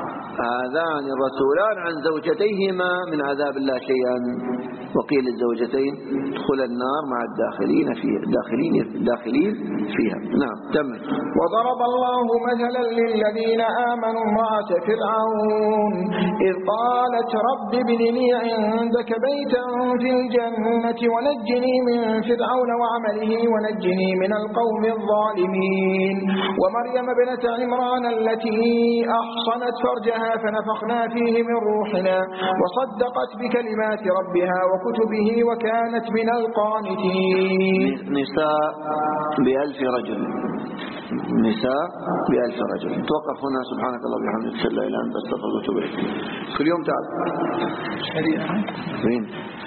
Speaker 1: هذان الرسولان عن زوجتيهما من عذاب الله شيئا وقيل الزوجتين ادخل النار مع الداخلين فيها داخلين داخلين فيها. نعم. تم.
Speaker 8: وضرب الله مثلا للذين آمنوا امرأة فرعون إذ قالت رب ابن لي عندك بيتا في الجنة ونجني من فرعون وعمله ونجني من القوم الظالمين ومريم ابنة عمران التي أحصنت فرجها فنفخنا فيه من روحنا وصدقت بكلمات ربها وكتبه وكانت من القانتين.
Speaker 1: نساء بألف رجل. نساء بألف رجل. توقف هنا. سبحانك الله وبحمدك اشهد ان لا اله الا انت استغفرك واتوب اليك. كل يوم تعال.
Speaker 2: شريعة.
Speaker 1: وين؟